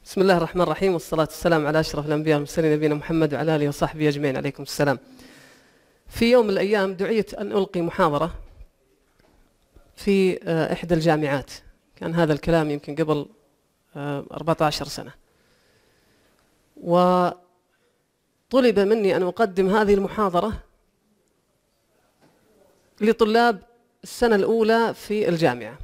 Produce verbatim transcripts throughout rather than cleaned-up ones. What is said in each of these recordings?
بسم الله الرحمن الرحيم، والصلاة والسلام على أشرف الأنبياء والمرسلين نبينا محمد وعلى آله وصحبه أجمعين. عليكم السلام. في يوم من الأيام دعيت أن ألقي محاضرة في إحدى الجامعات. كان هذا الكلام يمكن قبل أربعة عشر سنة، وطلب مني أن أقدم هذه المحاضرة لطلاب السنة الأولى في الجامعة.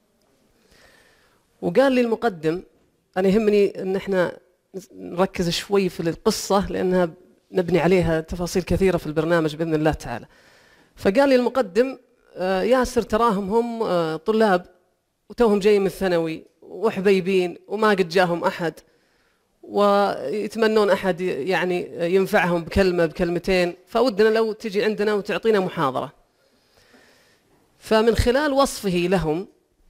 وقال لي المقدم: أنا يهمني أن احنا نركز شوي في القصة لأنها نبني عليها تفاصيل كثيرة في البرنامج بإذن الله تعالى. فقال لي المقدم: ياسر تراهم هم طلاب وتوهم جايين من الثانوي وحبيبين وما قد جاهم أحد، ويتمنون أحد يعني ينفعهم بكلمة بكلمتين، فودنا لو تجي عندنا وتعطينا محاضرة. فمن خلال وصفه لهم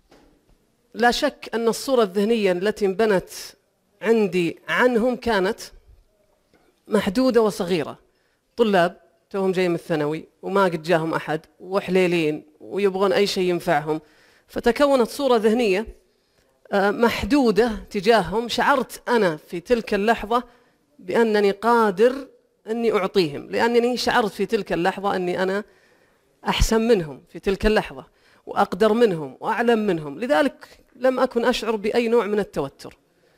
لا شك أن الصورة الذهنية التي انبنت عندي عنهم كانت محدودة وصغيرة. طلاب توهم جاي من الثانوي وما قد جاهم أحد وحليلين ويبغون أي شيء ينفعهم، فتكونت صورة ذهنية محدودة تجاههم. شعرت أنا في تلك اللحظة بأنني قادر أني أعطيهم، لأنني شعرت في تلك اللحظة أني أنا أحسن منهم في تلك اللحظة وأقدر منهم وأعلم منهم، لذلك لم أكن أشعر بأي نوع من التوتر.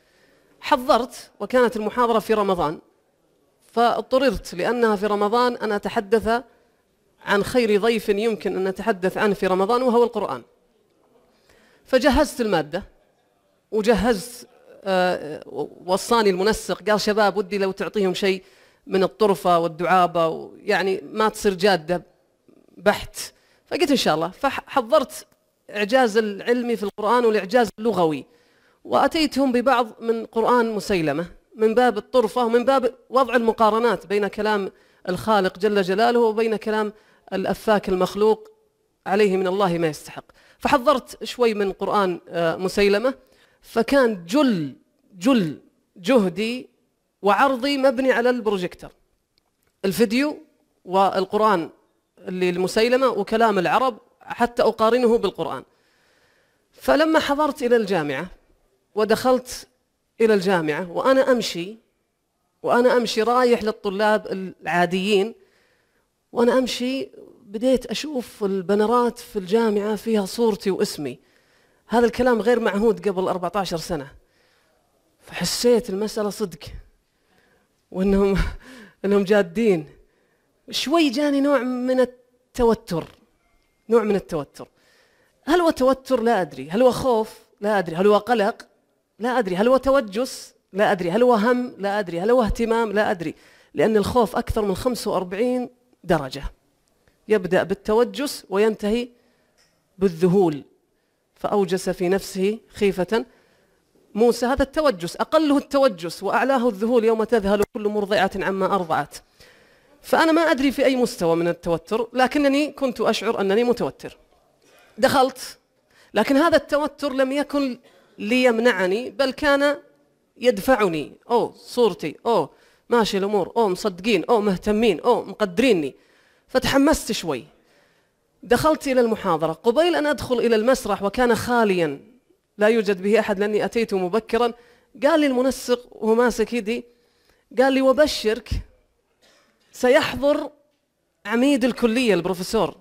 حضرت، وكانت المحاضرة في رمضان، فاضطررت لأنها في رمضان أن أتحدث عن خير ضيف يمكن أن نتحدث عنه في رمضان وهو القرآن. فجهزت المادة وجهزت آه وصاني المنسق قال: شباب ودي لو تعطيهم شيء من الطرفة والدعابة، يعني ما تصير جادة بحت. فقلت إن شاء الله. فحضرت إعجاز العلمي في القرآن والإعجاز اللغوي، وأتيتهم ببعض من قرآن مسيلمة من باب الطرفة ومن باب وضع المقارنات بين كلام الخالق جل جلاله وبين كلام الأفاك المخلوق عليه من الله ما يستحق. فحضرت شوي من قرآن مسيلمة، فكان جل جل جهدي وعرضي مبني على البروجيكتور، الفيديو والقرآن اللي المسيلمة وكلام العرب حتى أقارنه بالقرآن. فلما حضرت إلى الجامعة ودخلت إلى الجامعة وأنا أمشي وأنا أمشي رايح للطلاب العاديين، وأنا أمشي بديت أشوف البنرات في الجامعة فيها صورتي واسمي. هذا الكلام غير معهود قبل أربعة عشر سنة. فحسيت المسألة صدق وأنهم أنهم جادين. شوي جاني نوع من التوتر نوع من التوتر هل هو توتر؟ لا أدري. هل هو خوف؟ لا أدري. هل هو قلق؟ لا أدري. هل هو توجس؟ لا أدري. هل هو هم؟ لا أدري. هل هو اهتمام؟ لا أدري. لأن الخوف أكثر من خمسة وأربعين درجة، يبدأ بالتوجس وينتهي بالذهول. فأوجس في نفسه خيفة موسى. هذا التوجس، أقله التوجس وأعلاه الذهول، يوم تذهل كل مرضعة عما أرضعت. فأنا ما أدري في أي مستوى من التوتر، لكنني كنت أشعر أنني متوتر. دخلت، لكن هذا التوتر لم يكن ليمنعني، بل كان يدفعني. أوه صورتي، أوه ماشي الأمور، أوه مصدقين، أوه مهتمين، أوه مقدريني. فتحمست شوي. دخلت إلى المحاضرة. قبيل أن أدخل إلى المسرح وكان خاليا لا يوجد به أحد لأني أتيت مبكرا، قال لي المنسق وهو ماسك يدي، قال لي: وبشرك سيحضر عميد الكلية البروفيسور.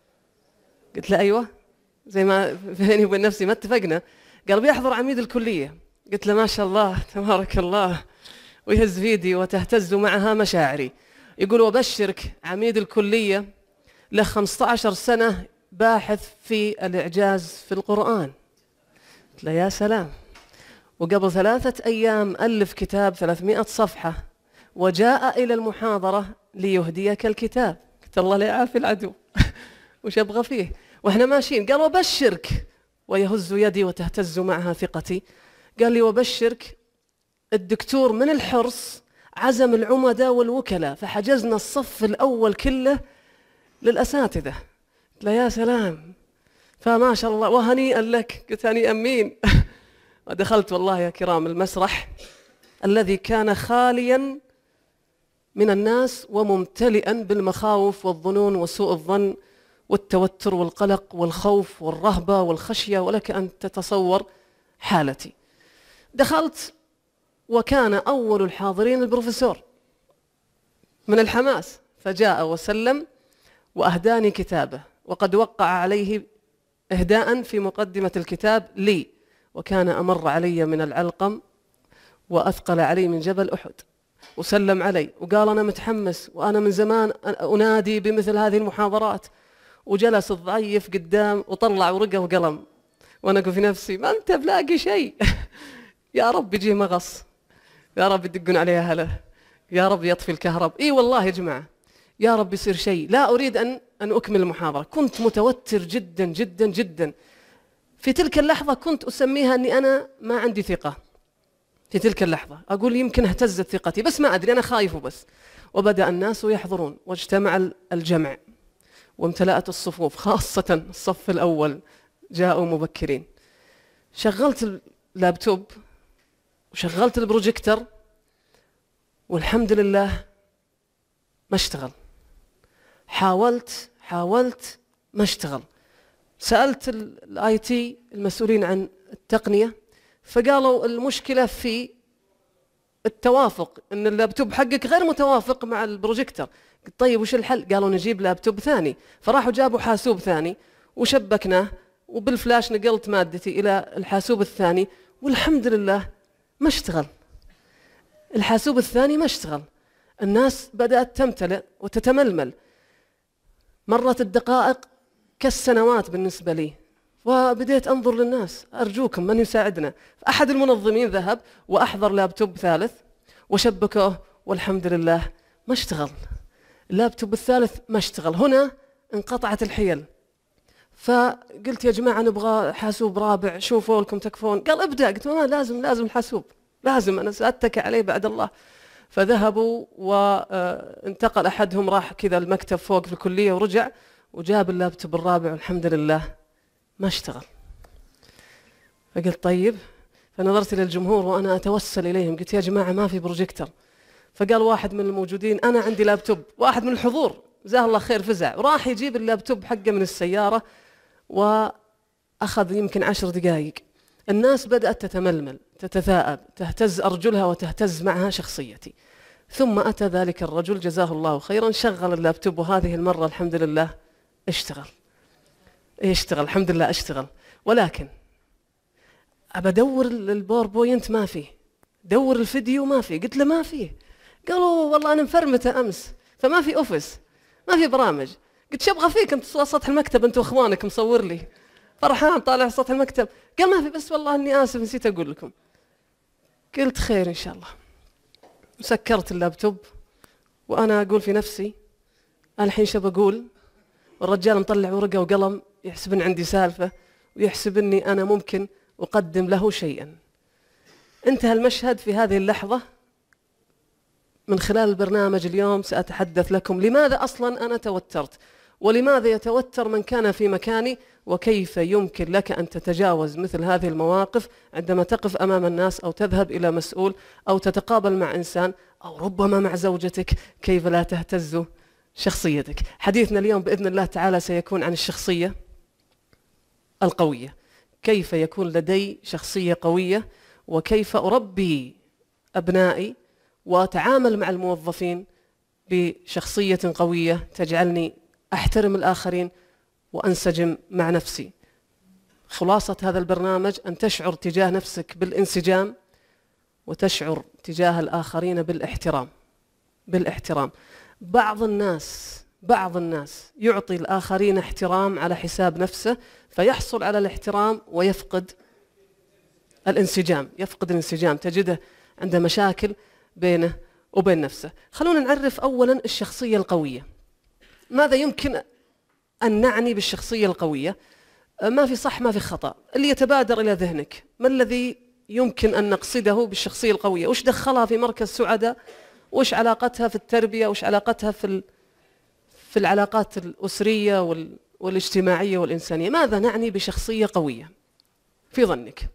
قلت له: أيوة، زي ما بيني وبين نفسي ما اتفقنا. قال: بيحضر عميد الكلية. قلت له: ما شاء الله تبارك الله، ويهز فيدي وتهتز معها مشاعري. يقول: وبشرك عميد الكلية له خمسة عشر سنة باحث في الإعجاز في القرآن. قلت له: يا سلام. وقبل ثلاثة أيام ألف كتاب ثلاثمائة صفحة وجاء إلى المحاضرة ليهديك الكتاب. قلت: الله لا يعافي العدو. وش أبغى فيه وإحنا ماشيين؟ قال: وبشرك، ويهز يدي وتهتز معها ثقتي. قال لي: وبشرك الدكتور من الحرص عزم العمداء والوكلاء، فحجزنا الصف الأول كله للأساتذة. قلت له: يا سلام، فما شاء الله وهنيئا لك. قلت: هنيئا مين؟ ودخلت والله يا كرام المسرح الذي كان خاليا من الناس وممتلئا بالمخاوف والظنون وسوء الظن والتوتر والقلق والخوف والرهبة والخشية، ولك أن تتصور حالتي. دخلت وكان أول الحاضرين البروفيسور من الحماس، فجاء وسلم وأهداني كتابه، وقد وقع عليه إهداء في مقدمة الكتاب لي، وكان أمر علي من العلقم وأثقل علي من جبل أحد، وسلم علي وقال أنا متحمس وأنا من زمان أنادي بمثل هذه المحاضرات، وجلس الضعيف قدام وطلع ورقة وقلم، وأنا أقول في نفسي ما أنت بلاقي شيء يا رب يجيه مغص، يا رب يدقون عليها هلا، يا رب يطفي الكهرب. إي والله يا جماعة يا رب يصير شيء. لا أريد أن أن أكمل المحاضرة، كنت متوتر جدا جدا جدا في تلك اللحظة، كنت أسميها أني أنا ما عندي ثقة في تلك اللحظة، أقول يمكن اهتزت ثقتي بس ما أدري، أنا خايف وبس. وبدأ الناس يحضرون واجتمع الجمع وامتلأت الصفوف، خاصة الصف الأول جاءوا مبكرين. شغلت اللابتوب وشغلت البروجيكتر والحمد لله ما اشتغل. حاولت حاولت ما اشتغل. سألت الاي تي المسؤولين عن التقنية، فقالوا المشكلة في التوافق، ان اللابتوب حقك غير متوافق مع البروجيكتر. قلت طيب وش الحل؟ قالوا نجيب لابتوب ثاني، فراحوا جابوا حاسوب ثاني وشبكناه، وبالفلاش نقلت مادتي إلى الحاسوب الثاني، والحمد لله ما اشتغل. الحاسوب الثاني ما اشتغل. الناس بدأت تمتلئ وتتململ. مرت الدقائق كالسنوات بالنسبة لي، وبديت أنظر للناس أرجوكم من يساعدنا. أحد المنظمين ذهب وأحضر لابتوب ثالث وشبكه، والحمد لله ما اشتغل. اللابتوب الثالث ما اشتغل. هنا انقطعت الحيل، فقلت يا جماعة نبغى حاسوب رابع، شوفوا لكم تكفون. قال ابدأ. قلت ما لازم لازم الحاسوب، لازم أنا سأتكى عليه بعد الله. فذهبوا وانتقل أحدهم، راح كذا المكتب فوق في الكلية ورجع وجاب اللابتوب الرابع، والحمد لله ما اشتغل. فقلت طيب، فنظرت إلى الجمهور وأنا أتوسل إليهم، قلت يا جماعة ما في بروجيكتر. فقال واحد من الموجودين أنا عندي لابتوب. واحد من الحضور جزاه الله خير فزع وراح يجيب اللابتوب حقه من السيارة، وأخذ يمكن عشر دقائق. الناس بدأت تتململ، تتثاءب، تهتز أرجلها وتهتز معها شخصيتي. ثم أتى ذلك الرجل جزاه الله خيرا، شغل اللابتوب، وهذه المرة الحمد لله اشتغل. اشتغل الحمد لله اشتغل. ولكن أبى أدور الباوربوينت ما فيه، دور الفيديو ما فيه. قلت له ما فيه. قالوا والله أنا مفرمته أمس فما في أوفيس، ما في برامج. قلت شو أبغى فيك أنت سطح المكتب أنت وإخوانك مصور لي، فرحان طالع سطح المكتب. قال ما في، بس والله إني آسف نسيت أقول لكم. قلت خير إن شاء الله. سكرت اللابتوب وأنا أقول في نفسي الحين شو بقول، والرجال مطلع ورقة وقلم يحسب إن عندي سالفة ويحسب إني أنا ممكن أقدم له شيئا. انتهى المشهد في هذه اللحظة. من خلال البرنامج اليوم سأتحدث لكم لماذا أصلا أنا توترت، ولماذا يتوتر من كان في مكاني، وكيف يمكن لك أن تتجاوز مثل هذه المواقف عندما تقف أمام الناس أو تذهب إلى مسؤول أو تتقابل مع إنسان أو ربما مع زوجتك، كيف لا تهتز شخصيتك. حديثنا اليوم بإذن الله تعالى سيكون عن الشخصية القوية، كيف يكون لدي شخصية قوية، وكيف أربي أبنائي وأتعامل مع الموظفين بشخصية قوية تجعلني أحترم الآخرين وأنسجم مع نفسي. خلاصة هذا البرنامج أن تشعر تجاه نفسك بالانسجام، وتشعر تجاه الآخرين بالاحترام. بالاحترام. بعض الناس بعض الناس يعطي الآخرين احترام على حساب نفسه، فيحصل على الاحترام ويفقد الانسجام يفقد الانسجام تجده عنده مشاكل بينه وبين نفسه. خلونا نعرف أولا الشخصية القوية. ماذا يمكن أن نعني بالشخصية القوية؟ ما في صح ما في خطأ، اللي يتبادر إلى ذهنك. ما الذي يمكن أن نقصده بالشخصية القوية؟ وش دخلها في مركز سعداء؟ وش علاقتها في التربية؟ وش علاقتها في في العلاقات الأسرية والاجتماعية والإنسانية؟ ماذا نعني بشخصية قوية في ظنك؟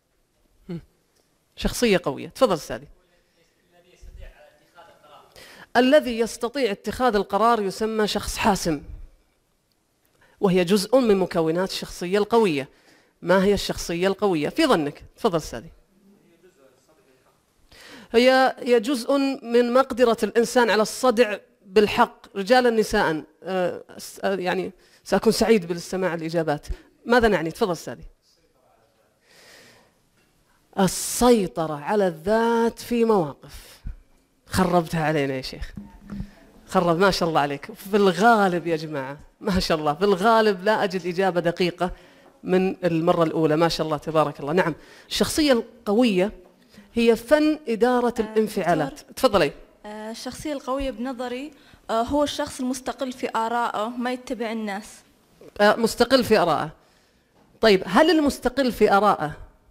شخصية قوية، تفضل أستاذي. الذي يستطيع اتخاذ القرار يسمى شخص حاسم، وهي جزء من مكونات الشخصية القوية. ما هي الشخصية القوية في ظنك؟ تفضل أستاذي. هي هي جزء من مقدرة الإنسان على الصدع بالحق رجالا نساء. آه يعني سأكون سعيد بالاستماع الإجابات. ماذا نعني؟ تفضل أستاذي. السيطرة على الذات في مواقف. خربتها علينا يا شيخ، خرب، ما شاء الله عليك. في الغالب يا جماعة ما شاء الله، في الغالب لا أجد إجابة دقيقة من المرة الأولى، ما شاء الله تبارك الله. نعم، الشخصية القوية هي فن إدارة آه الانفعالات. تفضلي. آه الشخصية القوية بنظري آه هو الشخص المستقل في آرائه، ما يتبع الناس. آه مستقل في آرائه. طيب، هل المستقل في آرائه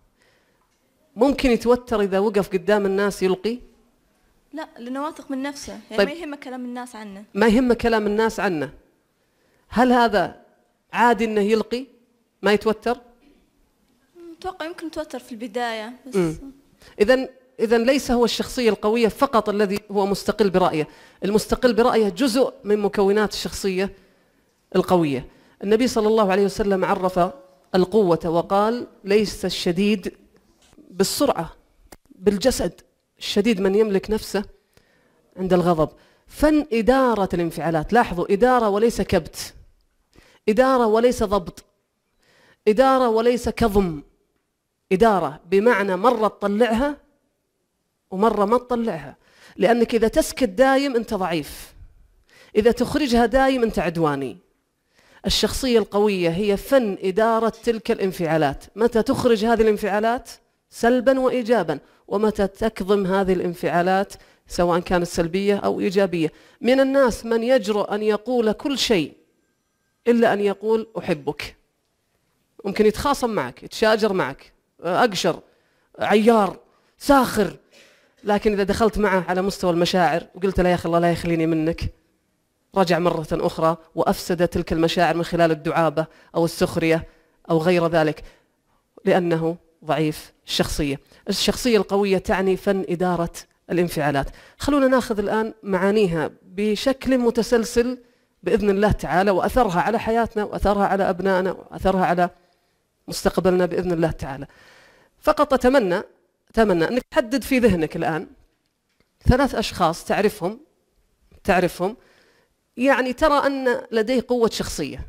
ممكن يتوتر إذا وقف قدام الناس يلقي؟ لا، لأنه واثق من نفسه، يعني طيب، ما يهم كلام الناس عنه. ما يهم كلام الناس عنه. هل هذا عادي أنه يلقي ما يتوتر؟ أتوقع يمكن يتوتر في البداية بس. إذن إذن ليس هو الشخصية القوية فقط الذي هو مستقل برأيه، المستقل برأيه جزء من مكونات الشخصية القوية. النبي صلى الله عليه وسلم عرف القوة وقال: ليس الشديد بالسرعة، بالجسد، الشديد من يملك نفسه عند الغضب. فن إدارة الانفعالات. لاحظوا، إدارة وليس كبت، إدارة وليس ضبط، إدارة وليس كظم. إدارة بمعنى مرة تطلعها ومرة ما تطلعها، لأنك إذا تسكت دايم أنت ضعيف، إذا تخرجها دايم أنت عدواني. الشخصية القوية هي فن إدارة تلك الانفعالات، متى تخرج هذه الانفعالات سلبا وإيجابا، ومتى تكظم هذه الانفعالات سواء كانت سلبية أو إيجابية. من الناس من يجرؤ أن يقول كل شيء إلا أن يقول أحبك. ممكن يتخاصم معك، يتشاجر معك، أقشر، عيار، ساخر، لكن إذا دخلت معه على مستوى المشاعر وقلت له يا أخي الله لا يخليني منك، رجع مرة أخرى وأفسد تلك المشاعر من خلال الدعابة أو السخرية أو غير ذلك، لأنه ضعيف الشخصية. الشخصية القوية تعني فن إدارة الانفعالات. خلونا ناخذ الآن معانيها بشكل متسلسل بإذن الله تعالى، وأثرها على حياتنا وأثرها على أبنائنا وأثرها على مستقبلنا بإذن الله تعالى. فقط أتمنى أتمنى أنك تحدد في ذهنك الآن ثلاث أشخاص تعرفهم تعرفهم يعني ترى أن لديه قوة شخصية.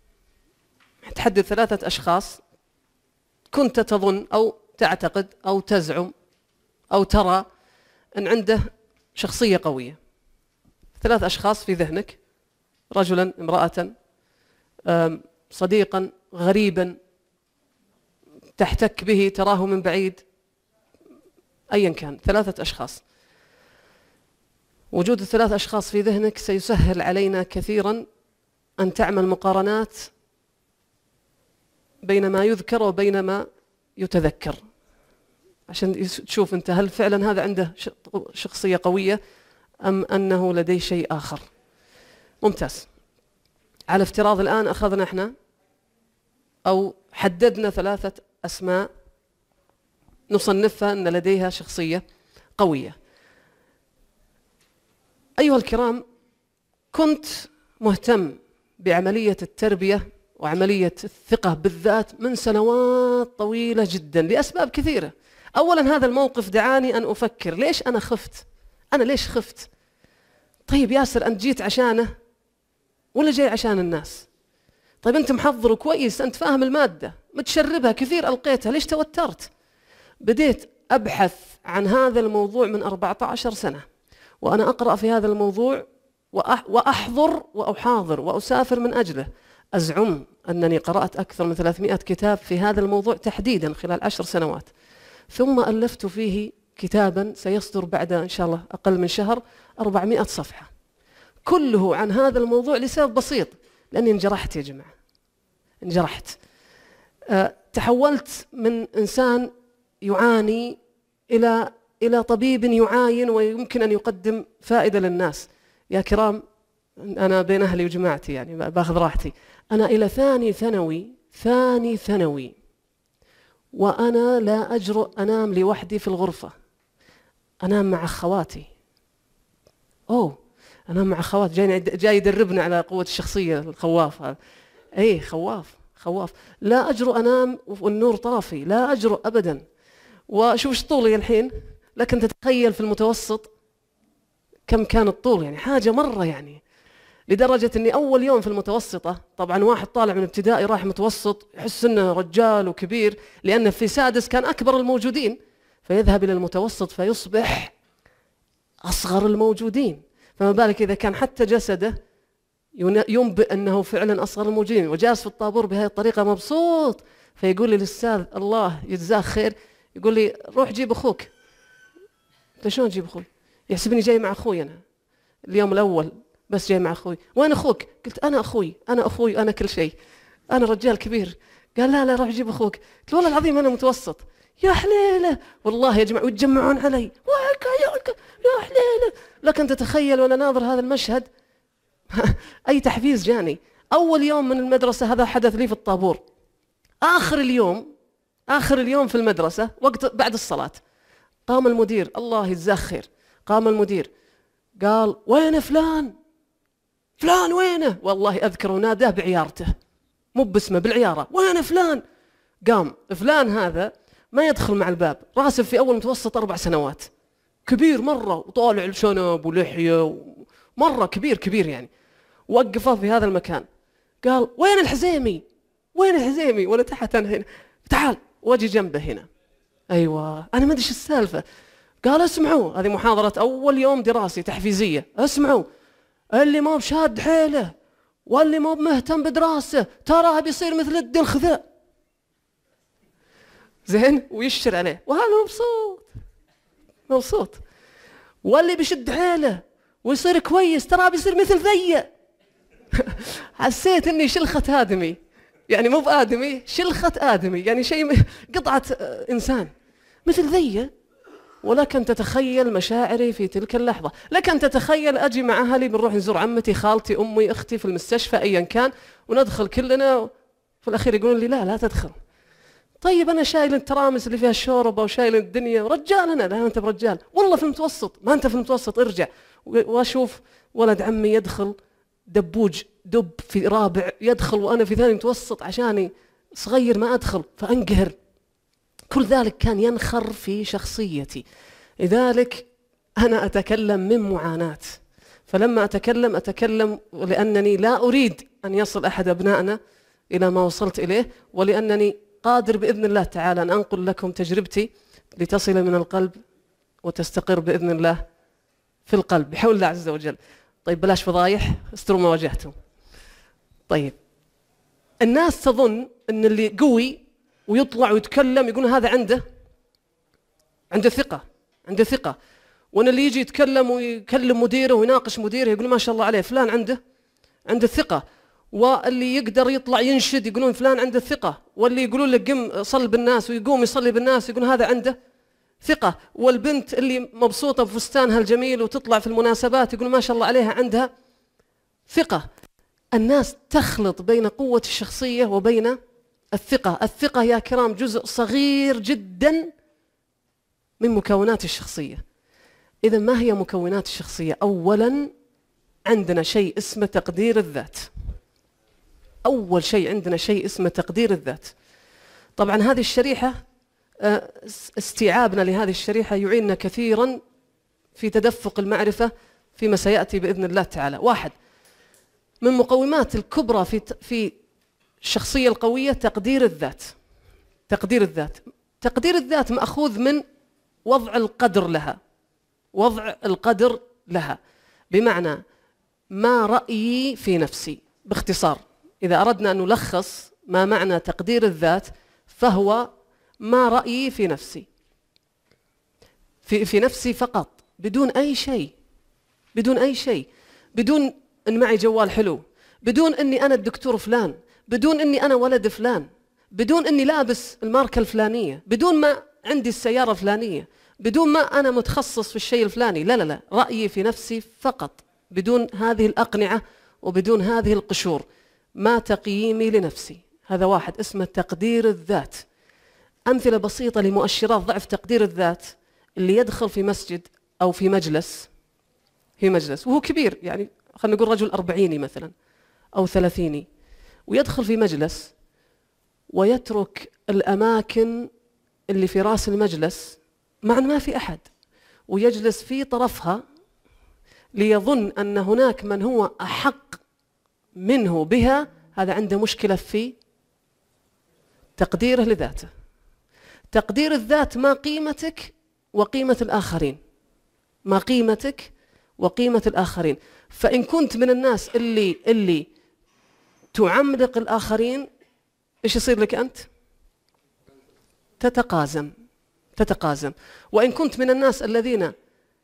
تحدد ثلاثة أشخاص كنت تظن أو تعتقد أو تزعم أو ترى أن عنده شخصية قوية. ثلاث أشخاص في ذهنك، رجلا، امرأة، صديقا، غريبا تحتك به، تراه من بعيد، أيا كان، ثلاثة أشخاص. وجود الثلاث أشخاص في ذهنك سيسهل علينا كثيرا أن تعمل مقارنات بين ما يذكر وبين ما يتذكر، عشان تشوف أنت هل فعلا هذا عنده شخصية قوية أم أنه لديه شيء آخر. ممتاز. على افتراض الآن أخذنا احنا أو حددنا ثلاثة أسماء نصنفها أن لديها شخصية قوية. أيها الكرام، كنت مهتم بعملية التربية وعملية الثقة بالذات من سنوات طويلة جدا لأسباب كثيرة. أولا، هذا الموقف دعاني أن أفكر ليش أنا خفت؟ أنا ليش خفت؟ طيب ياسر، أنت جيت عشانه ولا جاي عشان الناس؟ طيب أنت محضر كويس، أنت فاهم المادة، متشربها كثير، ألقيتها، ليش توترت؟ بديت أبحث عن هذا الموضوع من أربعة عشر سنة، وأنا أقرأ في هذا الموضوع وأحضر وأحاضر وأسافر من أجله. أزعم أنني قرأت أكثر من ثلاثمائة كتاب في هذا الموضوع تحديدا خلال عشر سنوات، ثم ألفت فيه كتابا سيصدر بعد إن شاء الله أقل من شهر أربعمائة صفحة، كله عن هذا الموضوع لسبب بسيط، لأني انجرحت يا جماعة، انجرحت. أه تحولت من إنسان يعاني إلى إلى طبيب يعاين ويمكن أن يقدم فائدة للناس. يا كرام، أنا بين أهلي وجماعتي، يعني باخذ راحتي. أنا إلى ثاني ثانوي ثاني ثانوي وأنا لا أجرؤ أنام لوحدي في الغرفة، أنام مع أخواتي. أوه، أنام مع أخواتي، جاي جاي يدربنا على قوة الشخصية، الخواف هذا. أي خواف خواف، لا أجرؤ أنام والنور طافي، لا أجرؤ أبدا. وشوف ايش طولي الحين، لكن تتخيل في المتوسط كم كان الطول، يعني حاجة مرة يعني، لدرجة أني أول يوم في المتوسطة، طبعا واحد طالع من ابتدائي راح متوسط يحس أنه رجال وكبير، لأنه في سادس كان أكبر الموجودين، فيذهب إلى المتوسط فيصبح أصغر الموجودين، فما بالك إذا كان حتى جسده ينبئ أنه فعلا أصغر الموجودين، وجالس في الطابور بهذه الطريقة مبسوط. فيقول لي الأستاذ الله يجزاه خير، يقول لي روح جيب أخوك. قلت شلون جيب أخوي؟ يحسبني جاي مع أخوي أنا اليوم الأول، بس جاي مع أخوي. وين أخوك؟ قلت أنا أخوي أنا أخوي أنا كل شيء، أنا رجال كبير. قال لا لا روح جيب أخوك. قلت والله العظيم أنا متوسط. يا حليلة والله يا جماعة، ويتجمعون علي يا حليلة. لكن تتخيل وأنا ناظر هذا المشهد أي تحفيز جاني. أول يوم من المدرسة هذا حدث لي في الطابور. آخر اليوم آخر اليوم في المدرسة وقت بعد الصلاة قام المدير الله يجزاه خير، قام المدير قال وين فلان؟ فلان وينه؟ والله أذكر وناداه بعيارته مو باسمه بالعيارة، وين فلان؟ قام فلان هذا ما يدخل مع الباب، راسب في أول متوسط أربع سنوات، كبير مرة وطالع الشنب ولحية مرة كبير كبير يعني. وقفه في هذا المكان قال وين الحزيمي؟ وين الحزيمي؟ ولا تحت أنا هنا، تعال واجي جنبه هنا. أيوة أنا ما أدري إيش السالفة. قال اسمعوا، هذه محاضرة أول يوم دراسي تحفيزية، اسمعوا اللي ما بشاد حيله واللي ما بمهتم بدراسه تراه بيصير مثل الدلخذاء. زين ويشر عليه وهذا مبسوط مبسوط. واللي بيشد حيله ويصير كويس تراه بيصير مثل ذي. حسيت اني شلخة آدمي، يعني مو بآدمي، شلخة آدمي، يعني شيء قطعة إنسان مثل ذي. ولكن تتخيل مشاعري في تلك اللحظة، لكن تتخيل أجي مع أهلي بنروح نزور عمتي خالتي أمي أختي في المستشفى أيا كان، وندخل كلنا في الأخير يقولون لي لا لا تدخل. طيب أنا شايل الترامس اللي فيها الشوربة وشايل الدنيا ورجال أنا، لا أنت برجال، والله في المتوسط، ما أنت في المتوسط ارجع. وأشوف ولد عمي يدخل دبوج دب في رابع يدخل وأنا في ثاني متوسط عشاني صغير ما أدخل، فأنقهر. كل ذلك كان ينخر في شخصيتي، لذلك أنا أتكلم من معاناة. فلما أتكلم أتكلم لأنني لا أريد أن يصل أحد أبنائنا إلى ما وصلت إليه، ولأنني قادر بإذن الله تعالى أن أنقل لكم تجربتي لتصل من القلب وتستقر بإذن الله في القلب بحول الله عز وجل. طيب بلاش فضايح، استروا ما واجهتم. طيب الناس تظن أن اللي قوي ويطلع ويتكلم يقول هذا عنده عنده ثقة عنده ثقة وأن اللي يجي يتكلم ويكلم مديره ويناقش مديره يقول ما شاء الله عليه فلان عنده عنده ثقة، واللي يقدر يطلع ينشد يقولون فلان عنده ثقة، واللي يقولون له قم صل بالناس ويقوم يصلي بالناس يقول هذا عنده ثقة، والبنت اللي مبسوطة بفستانها الجميل وتطلع في المناسبات يقول ما شاء الله عليها عندها ثقة. الناس تخلط بين قوة الشخصية وبين الثقة. الثقة يا كرام جزء صغير جدا من مكونات الشخصية. إذا ما هي مكونات الشخصية؟ أولا عندنا شيء اسمه تقدير الذات. أول شيء عندنا شيء اسمه تقدير الذات. طبعا هذه الشريحة استيعابنا لهذه الشريحة يعيننا كثيرا في تدفق المعرفة فيما سيأتي بإذن الله تعالى. واحد من مقومات الكبرى في في الشخصية القوية تقدير الذات. تقدير الذات تقدير الذات مأخوذ من وضع القدر لها. وضع القدر لها بمعنى ما رأيي في نفسي. باختصار إذا أردنا أن نلخص ما معنى تقدير الذات فهو ما رأيي في نفسي في, في نفسي فقط، بدون أي شيء بدون أي شيء بدون أن معي جوال حلو، بدون أني أنا الدكتور فلان، بدون أني أنا ولد فلان، بدون أني لابس الماركة الفلانية، بدون ما عندي السيارة الفلانية، بدون ما أنا متخصص في الشيء الفلاني. لا لا لا رأيي في نفسي فقط، بدون هذه الأقنعة وبدون هذه القشور. ما تقييمي لنفسي. هذا واحد اسمه تقدير الذات. أمثلة بسيطة لمؤشرات ضعف تقدير الذات: اللي يدخل في مسجد أو في مجلس في مجلس وهو كبير، يعني خلينا نقول رجل أربعيني مثلا أو ثلاثيني، ويدخل في مجلس ويترك الأماكن اللي في رأس المجلس مع أن ما في أحد، ويجلس في طرفها ليظن أن هناك من هو أحق منه بها، هذا عنده مشكلة في تقديره لذاته. تقدير الذات ما قيمتك وقيمة الآخرين، ما قيمتك وقيمة الآخرين. فإن كنت من الناس اللي اللي تعملق الآخرين، إيش يصير لك أنت؟ تتقازم تتقازم. وإن كنت من الناس الذين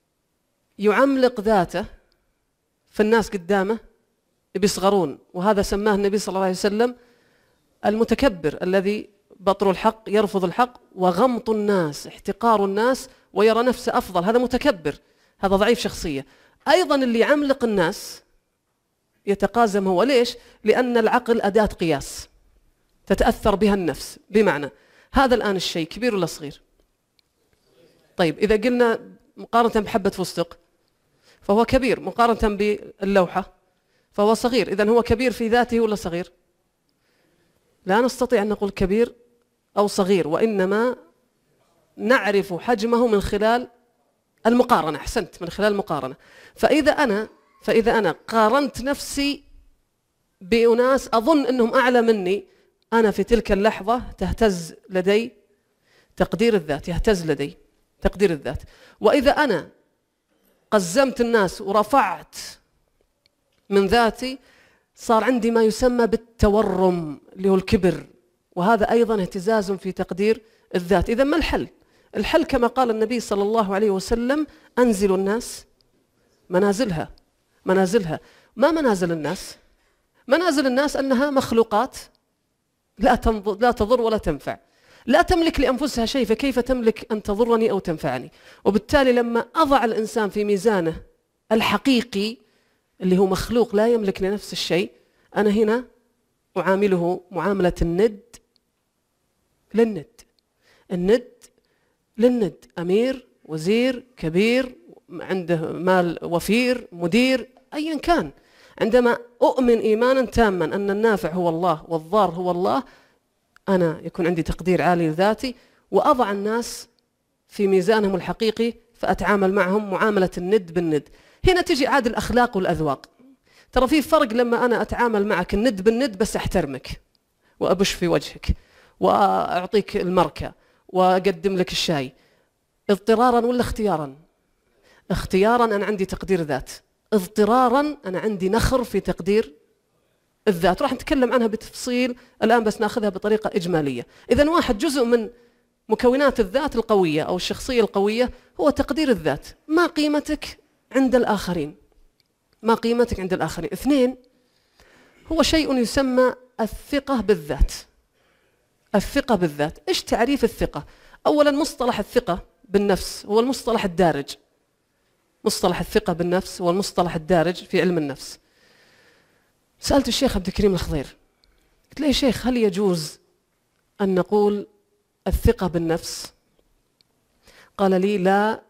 يعملق ذاته فالناس قدامه بيصغرون، وهذا سماه النبي صلى الله عليه وسلم المتكبر الذي بطر الحق يرفض الحق وغمط الناس احتقار الناس ويرى نفسه أفضل، هذا متكبر، هذا ضعيف شخصية. أيضا اللي يعملق الناس يتقازم هو. ليش؟ لأن العقل أداة قياس تتأثر بها النفس. بمعنى هذا الآن الشيء كبير ولا صغير؟ طيب إذا قلنا مقارنة بحبة فستق فهو كبير، مقارنة باللوحة فهو صغير. إذن هو كبير في ذاته ولا صغير؟ لا نستطيع أن نقول كبير أو صغير، وإنما نعرف حجمه من خلال المقارنة. أحسنت، من خلال المقارنة. فإذا أنا فإذا أنا قارنت نفسي بأناس أظن أنهم أعلى مني، أنا في تلك اللحظة تهتز لدي تقدير الذات، يهتز لدي تقدير الذات. وإذا أنا قزمت الناس ورفعت من ذاتي صار عندي ما يسمى بالتورم اللي هو الكبر، وهذا أيضا اهتزاز في تقدير الذات. إذا ما الحل؟ الحل كما قال النبي صلى الله عليه وسلم: أنزلوا الناس منازلها منازلها. ما منازل الناس؟ منازل الناس أنها مخلوقات لا لا تضر ولا تنفع، لا تملك لأنفسها شيء، فكيف تملك أن تضرني أو تنفعني؟ وبالتالي لما أضع الإنسان في ميزانه الحقيقي اللي هو مخلوق لا يملك لنفس الشيء، أنا هنا أعامله معاملة الند للند، الند للند، أمير، وزير، كبير، عنده مال وفير، مدير، أيا كان. عندما أؤمن إيمانا تاما أن النافع هو الله والضار هو الله، أنا يكون عندي تقدير عالي لذاتي، وأضع الناس في ميزانهم الحقيقي فأتعامل معهم معاملة الند بالند. هنا تجي عاد الأخلاق والأذواق. ترى في فرق لما أنا أتعامل معك الند بالند بس أحترمك وأبش في وجهك وأعطيك المركة وأقدم لك الشاي، اضطرارا ولا اختيارا؟ اختيارا أنا عندي تقدير ذات، اضطرارا أنا عندي نخر في تقدير الذات. راح نتكلم عنها بتفصيل الآن بس ناخذها بطريقة إجمالية. إذن واحد جزء من مكونات الذات القوية أو الشخصية القوية هو تقدير الذات. ما قيمتك عند الآخرين؟ ما قيمتك عند الآخرين؟ اثنين، هو شيء يسمى الثقة بالذات. الثقة بالذات، إيش تعريف الثقة؟ أولا مصطلح الثقة بالنفس هو المصطلح الدارج. مصطلح الثقة بالنفس هو المصطلح الدارج في علم النفس. سألت الشيخ عبد الكريم الخضير، قلت له يا شيخ هل يجوز أن نقول الثقة بالنفس؟ قال لي لا،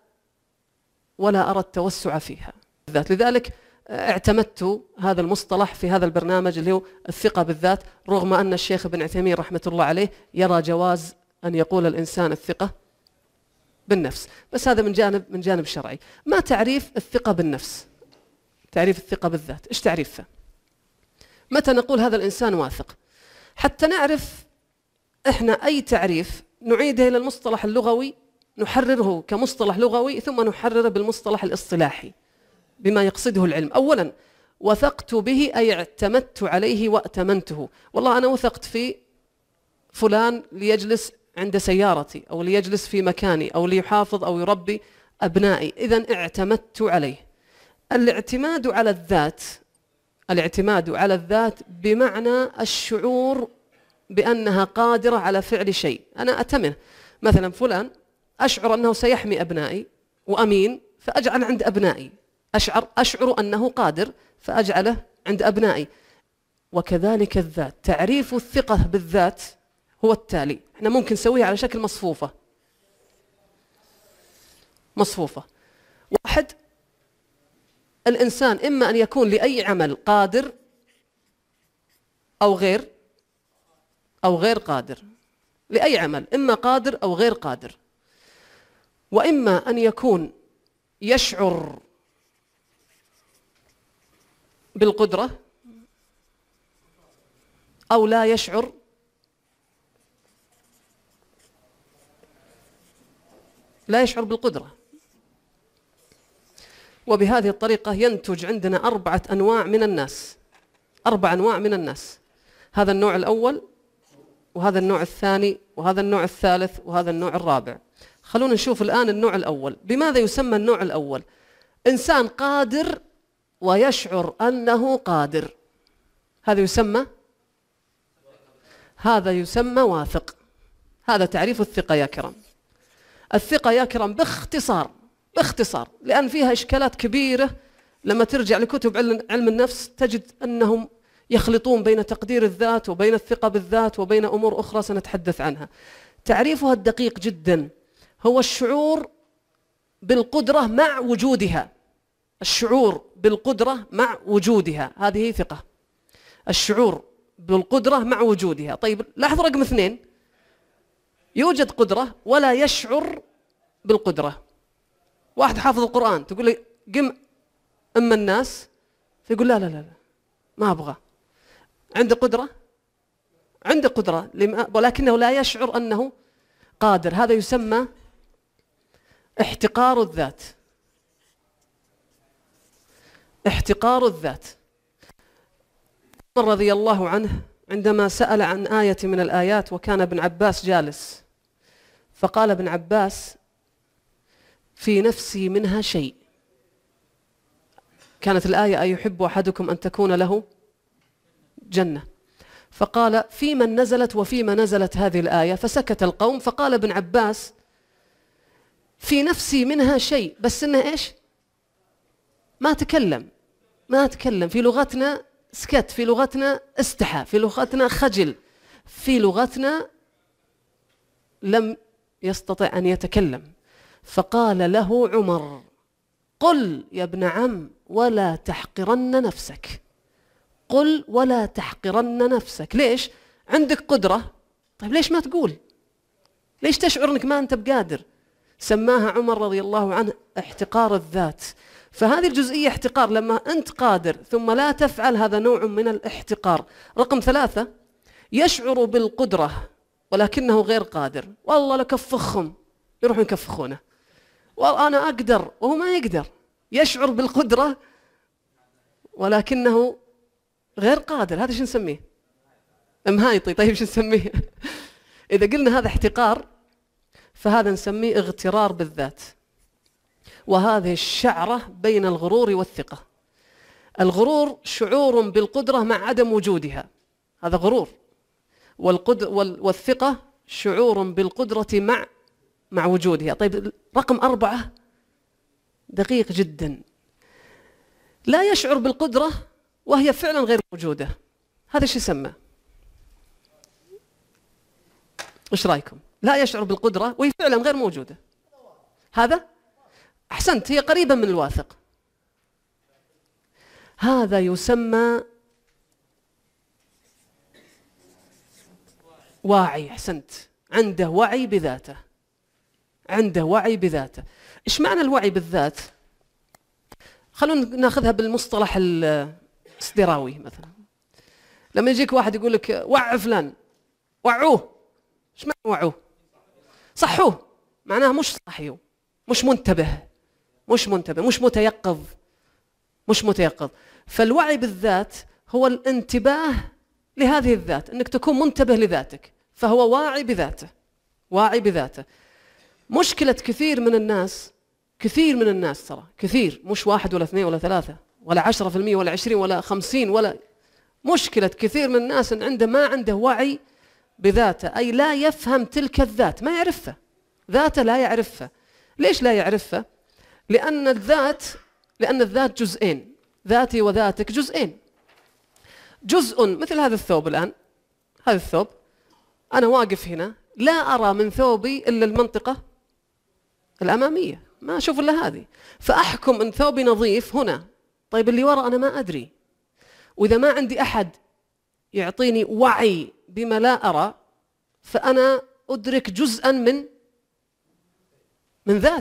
ولا أرى التوسع فيها. لذلك اعتمدت هذا المصطلح في هذا البرنامج اللي هو الثقة بالذات، رغم أن الشيخ ابن عثيمين رحمة الله عليه يرى جواز أن يقول الإنسان الثقة بالنفس، بس هذا من جانب من جانب شرعي. ما تعريف الثقة بالنفس؟ تعريف الثقة بالذات إيش تعريفه؟ متى نقول هذا الإنسان واثق؟ حتى نعرف إحنا أي تعريف نعيده إلى المصطلح اللغوي، نحرره كمصطلح لغوي ثم نحرره بالمصطلح الاصطلاحي بما يقصده العلم. أولا وثقت به أي اعتمدت عليه وأتمنته. والله أنا وثقت في فلان ليجلس عند سيارتي أو ليجلس في مكاني أو ليحافظ أو يربي أبنائي، إذن اعتمدت عليه. الاعتماد على الذات، الاعتماد على الذات بمعنى الشعور بأنها قادرة على فعل شيء. أنا أتمنى مثلا فلان أشعر أنه سيحمي أبنائي وأمين فأجعل عند أبنائي، أشعر أشعر أنه قادر فأجعله عند أبنائي. وكذلك الذات، تعريف الثقة بالذات هو التالي، احنا ممكن نسويها على شكل مصفوفة مصفوفة. واحد، الإنسان إما أن يكون لأي عمل قادر أو غير أو غير قادر، لأي عمل إما قادر أو غير قادر، وإما أن يكون يشعر بالقدرة أو لا يشعر؟ لا يشعر بالقدرة. وبهذه الطريقة ينتج عندنا أربعة أنواع من الناس، أربع أنواع من الناس. هذا النوع الأول، وهذا النوع الثاني، وهذا النوع الثالث، وهذا النوع الرابع. خلونا نشوف الآن النوع الأول. بماذا يسمى النوع الأول؟ إنسان قادر ويشعر أنه قادر، هذا يسمى هذا يسمى واثق. هذا تعريف الثقة يا كرام. الثقة يا كرام باختصار باختصار لأن فيها إشكالات كبيرة. لما ترجع لكتب علم النفس تجد أنهم يخلطون بين تقدير الذات وبين الثقة بالذات وبين أمور أخرى سنتحدث عنها. تعريفها الدقيق جدا هو الشعور بالقدرة مع وجودها. الشعور بالقدرة مع وجودها، هذه ثقة. الشعور بالقدرة مع وجودها. طيب لاحظ رقم اثنين، يوجد قدرة ولا يشعر بالقدرة. واحد حافظ القرآن تقول لي قم أما الناس، فيقول لا لا لا ما أبغى. عنده قدرة عنده قدرة ولكنه لا يشعر أنه قادر. هذا يسمى احتقار الذات. احتقار الذات. عمر رضي الله عنه عندما سأل عن آية من الآيات وكان ابن عباس جالس، فقال ابن عباس في نفسي منها شيء. كانت الآية أيحب أحدكم أن تكون له جنة، فقال في من نزلت وفيما نزلت هذه الآية، فسكت القوم. فقال ابن عباس في نفسي منها شيء، بس إنه إيش؟ ما تكلم ما تكلم. في لغتنا سكت، في لغتنا استحى، في لغتنا خجل، في لغتنا لم يستطع أن يتكلم. فقال له عمر قل يا ابن عم ولا تحقرن نفسك. قل ولا تحقرن نفسك. ليش؟ عندك قدرة، طيب ليش ما تقول؟ ليش تشعر أنك ما أنت بقادر؟ سماها عمر رضي الله عنه احتقار الذات. فهذه الجزئية احتقار. لما أنت قادر ثم لا تفعل، هذا نوع من الاحتقار. رقم ثلاثة، يشعر بالقدرة ولكنه غير قادر. والله لكفخهم، يروحون يكفخونه. وأنا أقدر وهو ما يقدر. يشعر بالقدرة ولكنه غير قادر. هذا شو نسميه؟ مهايطي. طيب شو نسميه؟ إذا قلنا هذا احتقار فهذا نسميه اغترار بالذات. وهذه الشعرة بين الغرور والثقة. الغرور شعور بالقدرة مع عدم وجودها، هذا غرور. والقد والثقة شعور بالقدرة مع مع وجودها. طيب رقم أربعة دقيق جدا، لا يشعر بالقدرة وهي فعلا غير موجودة. هذا شو يسمى؟ ايش رايكم؟ لا يشعر بالقدرة وهي فعلا غير موجودة. هذا أحسنت، هي قريبة من الواثق. هذا يسمى واعي. أحسنت، عنده وعي بذاته. عنده وعي بذاته. إيش معنى الوعي بالذات؟ خلونا ناخذها بالمصطلح الإصدراوي. مثلا لما يجيك واحد يقول لك وع فلان، وعوه. إيش معنى وعوه؟ صحوه. معناها مش صحيو، مش منتبه، مش منتبه، مش متيقظ، مش متيقظ. فالوعي بالذات هو الانتباه لهذه الذات، أنك تكون منتبه لذاتك. فهو واعي بذاته، واعي بذاته. مشكلة كثير من الناس، كثير من الناس ترى كثير، مش واحد ولا اثنين ولا ثلاثة ولا عشرة في المية ولا عشرين ولا خمسين ولا مشكلة كثير من الناس أن عنده ما عنده وعي بذاته، أي لا يفهم تلك الذات، ما يعرفها. ذاته لا يعرفها. ليش لا يعرفها؟ لأن الذات لأن الذات جزئين، ذاتي وذاتك جزئين. جزء مثل هذا الثوب الآن، هذا الثوب أنا واقف هنا لا أرى من ثوبي إلا المنطقة الأمامية، ما أشوف إلا هذه، فأحكم أن ثوبي نظيف هنا. طيب اللي وراء أنا ما أدري. وإذا ما عندي أحد يعطيني وعي بما لا أرى، فأنا أدرك جزءا من من ذاتي.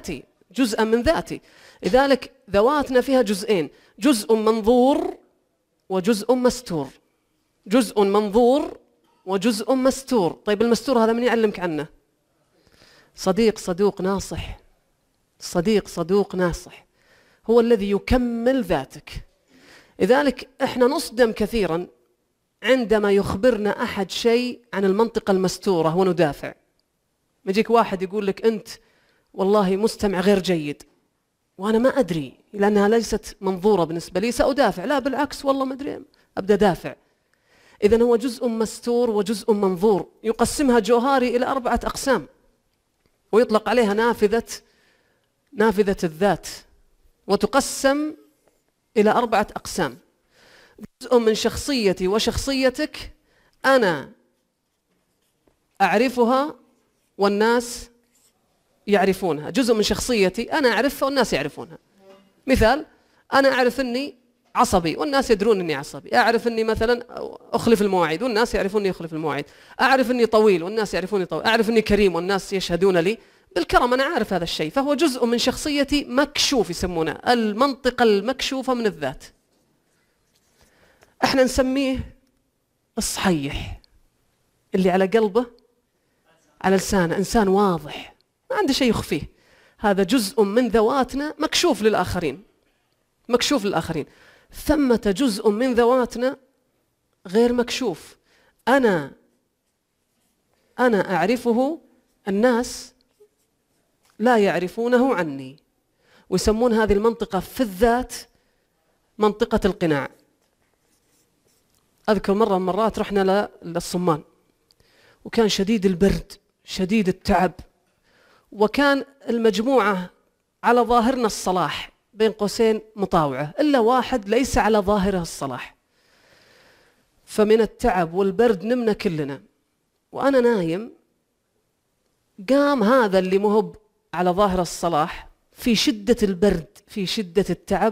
جزءا من ذاتي. لذلك ذواتنا فيها جزئين، جزء منظور وجزء مستور. جزء منظور وجزء مستور. طيب المستور هذا من يعلمك عنه؟ صديق صدوق ناصح، صديق صدوق ناصح هو الذي يكمل ذاتك. لذلك احنا نصدم كثيرا عندما يخبرنا أحد شيء عن المنطقة المستورة وندافع. يجيك واحد يقول لك أنت والله مستمع غير جيد، وأنا ما أدري لأنها ليست منظورة بالنسبة لي، سأدافع. لا بالعكس، والله ما أدري، أبدأ دافع. إذن هو جزء مستور وجزء منظور. يقسمها جوهري إلى أربعة أقسام، ويطلق عليها نافذة نافذة الذات، وتقسم إلى أربعة أقسام. جزء من شخصيتي وشخصيتك أنا أعرفها والناس يعرفونها. جزء من شخصيتي أنا أعرفها والناس يعرفونها. مثال، أنا أعرف أني عصبي والناس يدرون أني عصبي. أعرف أني مثلا أخلف المواعيد والناس يعرفون أني أخلف المواعيد. أعرف أني طويل والناس يعرفوني طويل. أعرف أني كريم والناس يشهدون لي بالكرم. أنا عارف هذا الشيء، فهو جزء من شخصيتي مكشوف، يسمونه المنطقة المكشوفة من الذات. احنا نسميه الصحيح، اللي على قلبه على لسانه، إنسان واضح ما عنده شيء يخفيه. هذا جزء من ذواتنا مكشوف للآخرين، مكشوف للآخرين. ثمة جزء من ذواتنا غير مكشوف، أنا أنا أعرفه، الناس لا يعرفونه عني. ويسمون هذه المنطقة في الذات منطقة القناع. أذكر مرة من مرات رحنا للصمان، وكان شديد البرد شديد التعب، وكان المجموعة على ظاهرنا الصلاح بين قوسين مطاوعة، إلا واحد ليس على ظاهره الصلاح. فمن التعب والبرد نمنا كلنا، وأنا نايم قام هذا اللي مهب على ظاهر الصلاح في شدة البرد في شدة التعب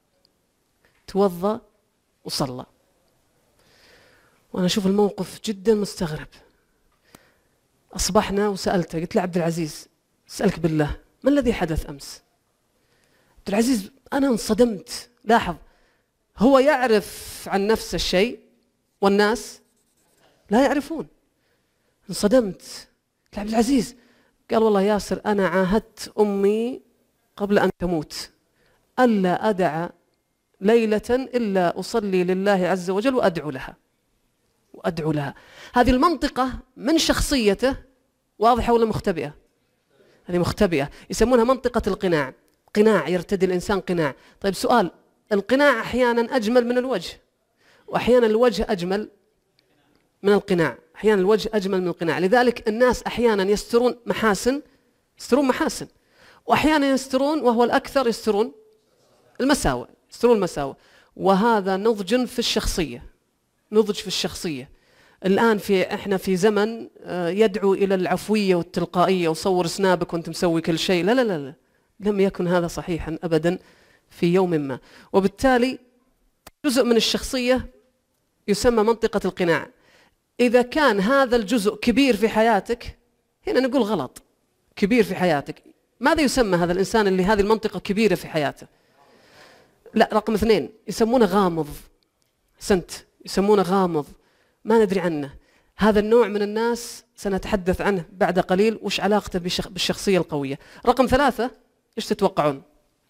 توضأ وصلى. وأنا أشوف الموقف جدا مستغرب. أصبحنا وسألته، قلت له عبد العزيز أسألك بالله ما الذي حدث أمس؟ عبد العزيز أنا انصدمت. لاحظ، هو يعرف عن نفسه الشيء والناس لا يعرفون. انصدمت. قلت عبد العزيز، قال والله ياسر أنا عاهدت أمي قبل أن تموت ألا أدع ليلة إلا أصلي لله عز وجل وأدعو لها وأدعو لها. هذه المنطقة من شخصيته واضحة ولا مختبئة؟ هذه مختبئة، يسمونها منطقة القناع. قناع، يرتدي الإنسان قناع. طيب سؤال، القناع أحيانا أجمل من الوجه، وأحيانا الوجه أجمل من القناع، أحيانا الوجه أجمل من القناع. لذلك الناس أحيانا يسترون محاسن يسترون محاسن وأحيانا يسترون، وهو الأكثر يسترون المساوئ يسترون المساوئ. وهذا نضج في الشخصية، نضج في الشخصية. الآن في إحنا في زمن يدعو إلى العفوية والتلقائية، وصور سنابك وأنت مسوي كل شيء. لا لا لا لا، لم يكن هذا صحيحا أبدا في يوم ما. وبالتالي جزء من الشخصية يسمى منطقة القناع. إذا كان هذا الجزء كبير في حياتك، هنا نقول غلط. كبير في حياتك، ماذا يسمى هذا الإنسان اللي هذه المنطقة كبيرة في حياته؟ لا، رقم اثنين يسمونه غامض. سنت يسمونه غامض، ما ندري عنه. هذا النوع من الناس سنتحدث عنه بعد قليل، وش علاقته بالشخصية القوية. رقم ثلاثة، إيش تتوقعون؟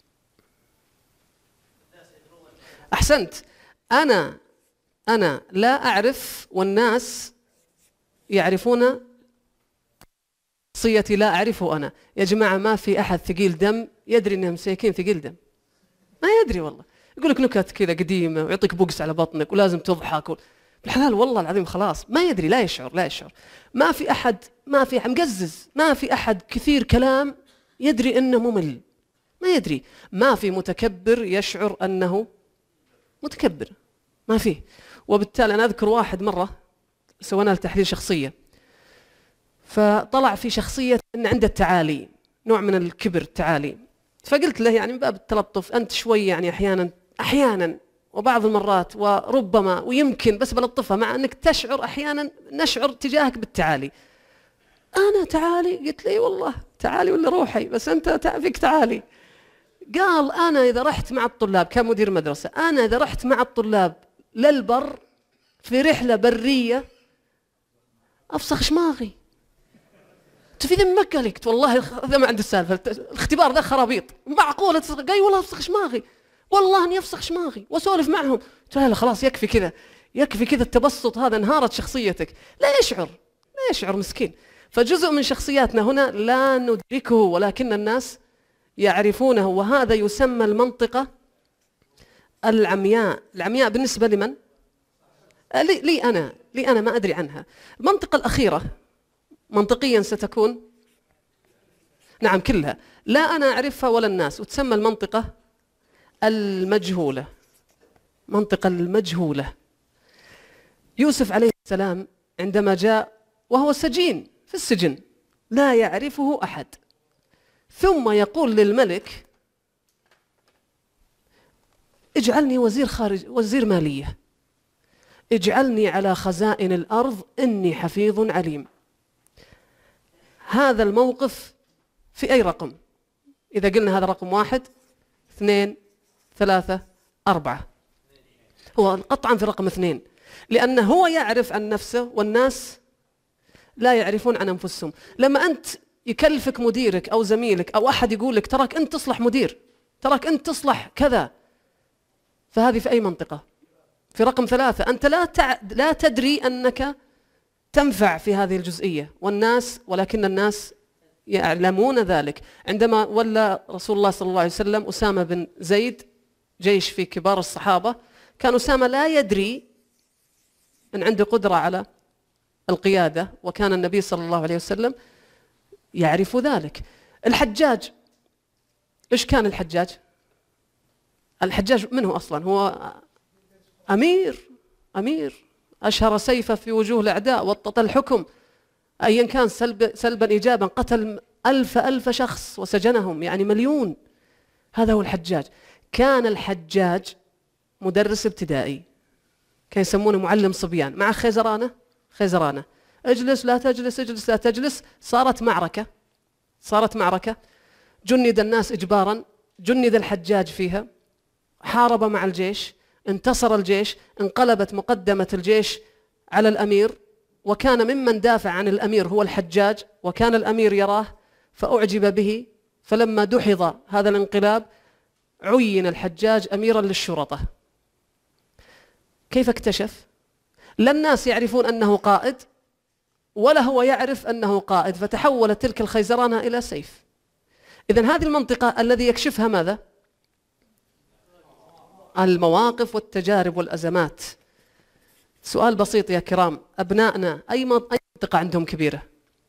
أحسنت. أنا أنا لا أعرف والناس يعرفون شخصيتي، لا أعرفه أنا. يا جماعة ما في أحد ثقيل دم يدري أنهم مساكين ثقيل دم، ما يدري والله. يقول لك نكت كذا قديمة ويعطيك بوكس على بطنك ولازم تضحك بالحلال والله العظيم خلاص ما يدري، لا يشعر لا يشعر. ما في أحد ما في أحد مقزز، ما في أحد كثير كلام يدري أنه ممل، ما يدري. ما في متكبر يشعر أنه متكبر، ما فيه. وبالتالي أنا أذكر واحد مرة سوينا له تحليل شخصية، فطلع في شخصية أن عنده التعالي، نوع من الكبر التعالي. فقلت له يعني من باب التلطف، أنت شوي يعني أحيانا أحيانا وبعض المرات وربما ويمكن، بس بلطفها مع أنك تشعر أحيانا نشعر تجاهك بالتعالي. أنا تعالي؟ قلت لي والله تعالي ولا روحي، بس أنت فيك تعالي. قال أنا إذا رحت مع الطلاب كمدير مدرسة، أنا إذا رحت مع الطلاب للبر في رحلة برية أفسخ شماغي. في ذمك؟ قالك والله هذا ما عند السالفة، الاختبار ذا خرابيط، معقولة؟ قال والله أفسخ شماغي، والله أني أفسخ شماغي وأسولف معهم. قلت له لا خلاص يكفي كذا، يكفي كذا التبسط هذا، انهارت شخصيتك. لا يشعر، لا يشعر مسكين. فجزء من شخصياتنا هنا لا ندركه ولكن الناس يعرفونه، وهذا يسمى المنطقة العمياء. العمياء بالنسبة لمن؟ لي, لي أنا لي أنا ما أدري عنها. المنطقة الأخيرة منطقيا ستكون نعم كلها لا أنا أعرفها ولا الناس، وتسمى المنطقة المجهولة. منطقة المجهولة. يوسف عليه السلام عندما جاء وهو سجين في السجن لا يعرفه أحد، ثم يقول للملك اجعلني وزير خارج وزير مالية، اجعلني على خزائن الأرض إني حفيظ عليم. هذا الموقف في أي رقم؟ إذا قلنا هذا رقم واحد اثنين ثلاثة أربعة، هو قطعا في رقم اثنين، لأنه هو يعرف عن نفسه والناس لا يعرفون عن أنفسهم. لما أنت يكلفك مديرك أو زميلك أو أحد يقول لك تراك أنت تصلح مدير، تراك أنت تصلح كذا، فهذه في أي منطقة؟ في رقم ثلاثة. أنت لا تع... لا تدري أنك تنفع في هذه الجزئية، والناس ولكن الناس يعلمون ذلك. عندما ولى رسول الله صلى الله عليه وسلم أسامة بن زيد جيش في كبار الصحابة، كان أسامة لا يدري أن عنده قدرة على القيادة، وكان النبي صلى الله عليه وسلم يعرف ذلك. الحجاج، إيش كان الحجاج؟ الحجاج منه أصلا؟ هو أمير أمير أشهر سيفه في وجوه الأعداء، وطط الحكم أيا كان سلب سلبا إيجابا، قتل ألف ألف شخص وسجنهم، يعني مليون. هذا هو الحجاج. كان الحجاج مدرس ابتدائي، كان يسمونه معلم صبيان، مع خيزرانة خيزرانة اجلس لا تجلس اجلس لا تجلس. صارت معركة صارت معركة جند الناس إجبارا، جند الحجاج فيها، حارب مع الجيش، انتصر الجيش، انقلبت مقدمة الجيش على الأمير، وكان ممن دافع عن الأمير هو الحجاج، وكان الأمير يراه فأعجب به. فلما دحض هذا الانقلاب عين الحجاج أميرا للشرطة. كيف اكتشف؟ لا الناس يعرفون أنه قائد ولا هو يعرف أنه قائد، فتحولت تلك الخيزرانة إلى سيف. إذن هذه المنطقة الذي يكشفها ماذا؟ المواقف والتجارب والأزمات. سؤال بسيط يا كرام، أبنائنا أي منطقة عندهم كبيرة؟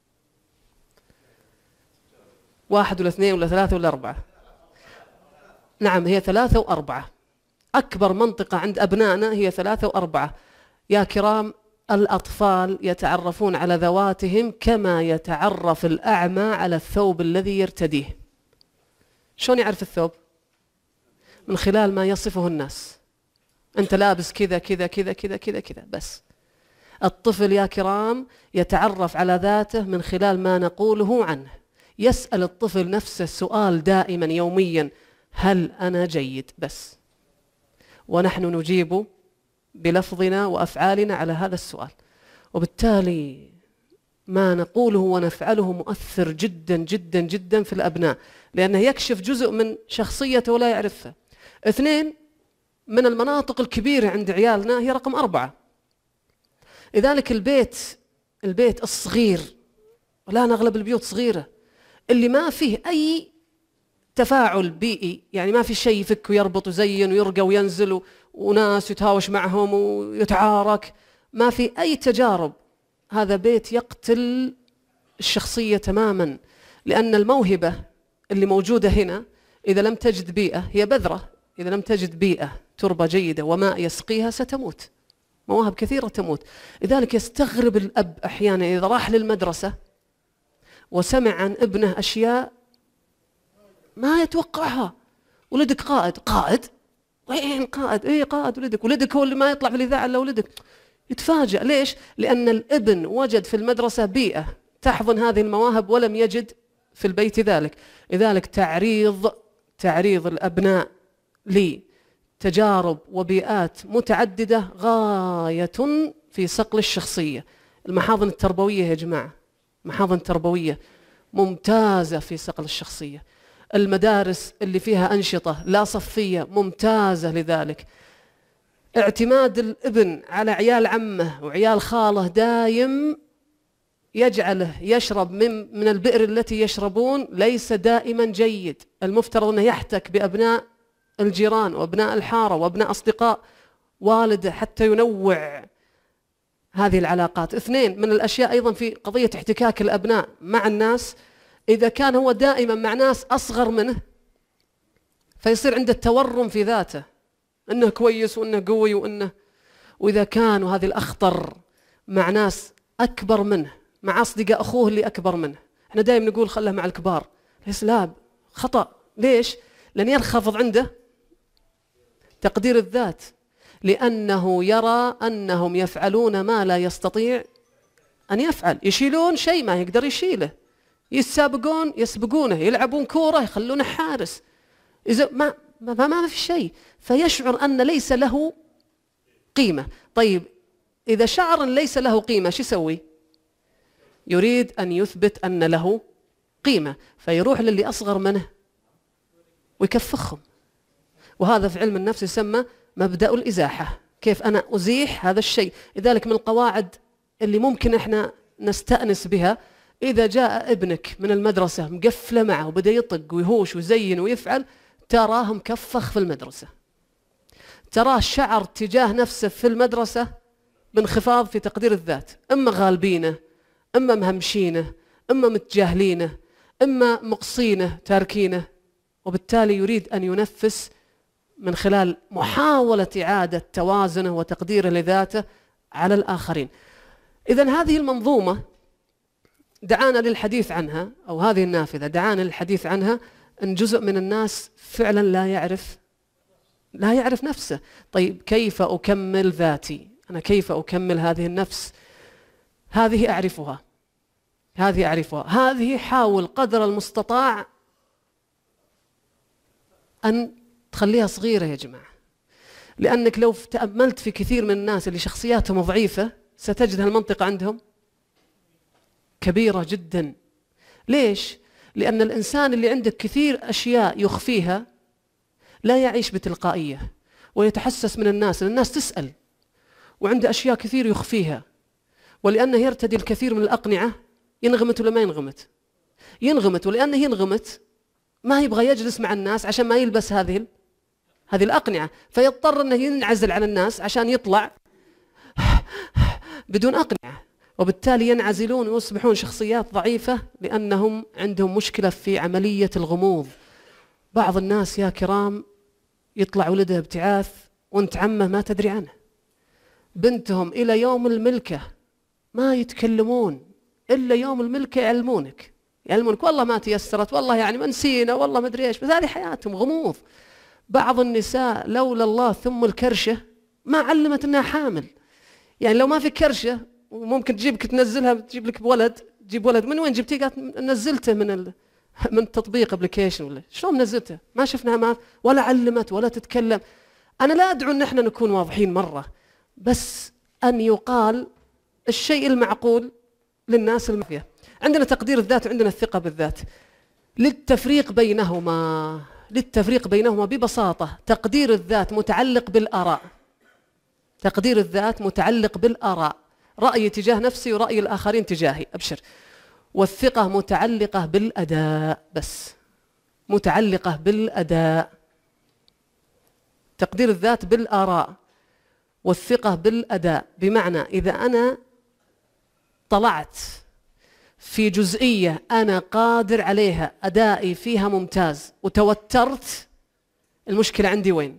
واحد ولا اثنين ولا ثلاثة ولا أربعة؟ نعم هي ثلاثة وأربعة. أكبر منطقة عند أبنائنا هي ثلاثة وأربعة. يا كرام، الأطفال يتعرفون على ذواتهم كما يتعرف الأعمى على الثوب الذي يرتديه. شلون يعرف الثوب؟ من خلال ما يصفه الناس. أنت لابس كذا كذا كذا كذا كذا كذا بس. الطفل يا كرام يتعرف على ذاته من خلال ما نقوله عنه. يسأل الطفل نفسه سؤال دائما يوميا: هل أنا جيد؟ بس. ونحن نجيب بلفظنا وأفعالنا على هذا السؤال، وبالتالي ما نقوله ونفعله مؤثر جدا جدا جدا في الأبناء، لأنه يكشف جزء من شخصيته ولا يعرفها. اثنين، من المناطق الكبيرة عند عيالنا هي رقم أربعة. لذلك البيت البيت الصغير، والآن أغلب البيوت صغيرة، اللي ما فيه أي تفاعل بيئي، يعني ما في شيء يفك ويربط ويزين ويرقى وينزل وناس يتهاوش معهم ويتعارك، ما في أي تجارب، هذا بيت يقتل الشخصية تماما. لأن الموهبة اللي موجودة هنا إذا لم تجد بيئة، هي بذرة، إذا لم تجد بيئة تربة جيدة وماء يسقيها ستموت. مواهب كثيرة تموت. لذلك يستغرب الأب أحيانا إذا راح للمدرسة وسمع عن ابنه أشياء ما يتوقعها. ولدك قائد. قائد؟ وين قائد؟ إيه قائد ولدك. ولدك هو اللي ما يطلع في الإذاعة إلا ولدك. يتفاجأ. ليش؟ لأن الابن وجد في المدرسة بيئة تحضن هذه المواهب ولم يجد في البيت ذلك. لذلك تعريض تعريض الأبناء لتجارب وبيئات متعددة غاية في صقل الشخصية. المحاضن التربوية يا جماعة، محاضن تربوية ممتازة في صقل الشخصية. المدارس اللي فيها أنشطة لا صفية ممتازة لذلك. اعتماد الابن على عيال عمه وعيال خاله دايم يجعله يشرب من من البئر التي يشربون ليس دائما جيد. المفترض أنه يحتك بأبناء الجيران وأبناء الحارة وأبناء أصدقاء والده حتى ينوع هذه العلاقات. اثنين من الأشياء أيضا في قضية احتكاك الأبناء مع الناس، إذا كان هو دائما مع ناس أصغر منه فيصير عنده التورم في ذاته أنه كويس وأنه قوي وأنه، وإذا كان وهذه الأخطر مع ناس أكبر منه، مع أصدقاء أخوه اللي أكبر منه. احنا دائما نقول خله مع الكبار، ليس لا خطأ. ليش؟ لأن ينخفض عنده تقدير الذات، لأنه يرى أنهم يفعلون ما لا يستطيع أن يفعل. يشيلون شيء ما يقدر يشيله، يتسابقون يسبقونه، يلعبون كورة يخلونه حارس، إذا ما ما ما في شيء، فيشعر أن ليس له قيمة. طيب إذا شعر أن ليس له قيمة شو يسوي؟ يريد أن يثبت أن له قيمة، فيروح للي أصغر منه ويكفخهم. وهذا في علم النفس يسمى مبدأ الإزاحة، كيف أنا أزيح هذا الشيء. لذلك من القواعد اللي ممكن إحنا نستأنس بها، إذا جاء ابنك من المدرسة مقفلة معه وبدأ يطق ويهوش ويزين ويفعل، تراه مكفخ في المدرسة، تراه شعر تجاه نفسه في المدرسة بانخفاض في تقدير الذات، إما غالبينه، إما مهمشينه، إما متجاهلينه، إما مقصينه تاركينه، وبالتالي يريد أن ينفس من خلال محاولة إعادة توازنه وتقديره لذاته على الآخرين. إذن هذه المنظومة دعانا للحديث عنها، أو هذه النافذة دعانا للحديث عنها، أن جزء من الناس فعلا لا يعرف لا يعرف نفسه. طيب كيف أكمل ذاتي؟ أنا كيف أكمل هذه النفس؟ هذه أعرفها هذه أعرفها هذه حاول قدر المستطاع أن تخليها صغيرة يا جماعة، لأنك لو تأملت في كثير من الناس اللي شخصياتهم ضعيفة ستجد هالمنطقة عندهم كبيرة جدا. ليش؟ لأن الإنسان اللي عنده كثير أشياء يخفيها لا يعيش بتلقائية ويتحسس من الناس، الناس تسأل وعنده أشياء كثير يخفيها، ولأنه يرتدي الكثير من الأقنعة ينغمت ولا ما ينغمت؟ ينغمت، ولأنه ينغمت ما يبغى يجلس مع الناس عشان ما يلبس هذه هذه الأقنعة، فيضطر أنه ينعزل عن الناس عشان يطلع بدون أقنعة، وبالتالي ينعزلون ويصبحون شخصيات ضعيفة لأنهم عندهم مشكلة في عملية الغموض. بعض الناس يا كرام يطلع ولده ابتعاث وانت عمه ما تدري عنه، بنتهم إلى يوم الملكة ما يتكلمون إلا يوم الملكة يعلمونك يعلمونك والله ما تيسرت، والله يعني ما نسينا، والله ما أدري إيش، بس هذه حياتهم غموض. بعض النساء لولا الله ثم الكرشة ما علمت أنها حامل، يعني لو ما في كرشة وممكن تجيبك تنزلها تجيب لك ولد، تجيب ولد من وين جبتيه؟ قالت نزلته من ال... من تطبيق ابلكيشن ولا شلون نزلته؟ ما شفناها ما ولا علمت ولا تتكلم. أنا لا أدعو أن احنا نكون واضحين مرة، بس أن يقال الشيء المعقول للناس المفية. عندنا تقدير الذات وعندنا الثقة بالذات. للتفريق بينهما للتفريق بينهما ببساطة، تقدير الذات متعلق بالآراء تقدير الذات متعلق بالآراء رأيي تجاه نفسي ورأي الآخرين تجاهي، أبشر. والثقة متعلقة بالأداء، بس متعلقة بالأداء. تقدير الذات بالآراء والثقة بالأداء، بمعنى إذا أنا طلعت في جزئية أنا قادر عليها، أدائي فيها ممتاز، وتوترت، المشكلة عندي وين؟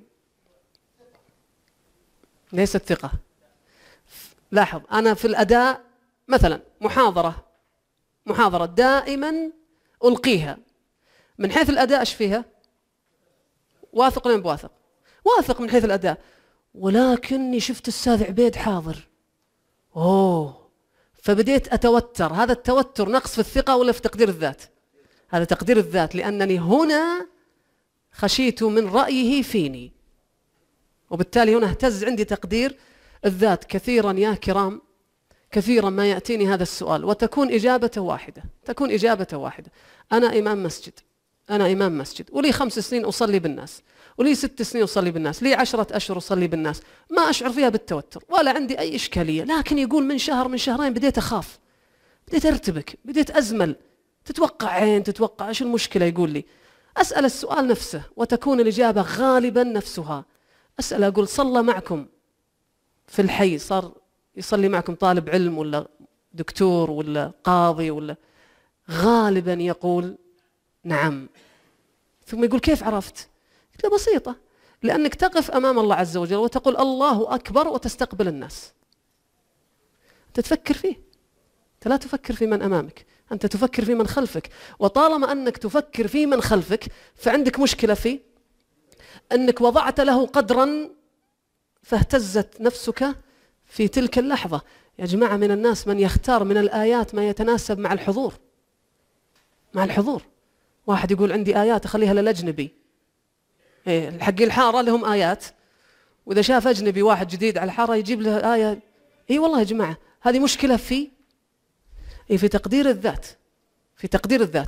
ليست ثقة. لاحظ أنا في الأداء مثلا محاضرة محاضرة دائما ألقيها، من حيث الأداء إيش فيها؟ واثق ولا بواثق؟ واثق من حيث الأداء، ولكني شفت الأستاذ عبيد حاضر، أوه، فبديت أتوتر. هذا التوتر نقص في الثقة ولا في تقدير الذات؟ هذا تقدير الذات، لأنني هنا خشيت من رأيه فيني، وبالتالي هنا اهتز عندي تقدير الذات. كثيرا يا كرام، كثيرا ما يأتيني هذا السؤال وتكون إجابته واحدة، تكون إجابته واحدة. أنا إمام مسجد، أنا إمام مسجد ولي خمس سنين أصلي بالناس، ولي ست سنين أصلي بالناس، لي عشرة أشهر أصلي بالناس، ما أشعر فيها بالتوتر ولا عندي أي إشكالية. لكن يقول من شهر من شهرين بديت أخاف، بديت أرتبك، بديت أزمل، تتوقع عين، تتوقع إيش المشكلة. يقول لي، أسأل السؤال نفسه وتكون الإجابة غالبا نفسها. أسأل أقول صلى معكم في الحي، صار يصلي معكم طالب علم ولا دكتور ولا قاضي ولا، غالبا يقول نعم. ثم يقول كيف عرفت؟ قلت له بسيطة، لأنك تقف أمام الله عز وجل وتقول الله أكبر وتستقبل الناس، أنت تفكر فيه، أنت لا تفكر في من أمامك، أنت تفكر في من خلفك. وطالما أنك تفكر في من خلفك فعندك مشكلة في أنك وضعت له قدرا فاهتزت نفسك في تلك اللحظة. يا جماعة، من الناس من يختار من الآيات ما يتناسب مع الحضور، مع الحضور. واحد يقول عندي آيات أخليها للأجنبي، إيه حق الحارة لهم آيات، وإذا شاف أجنبي واحد جديد على الحارة يجيب له آية. إيه والله يا جماعة، هذه مشكلة في إيه في تقدير الذات، في تقدير الذات.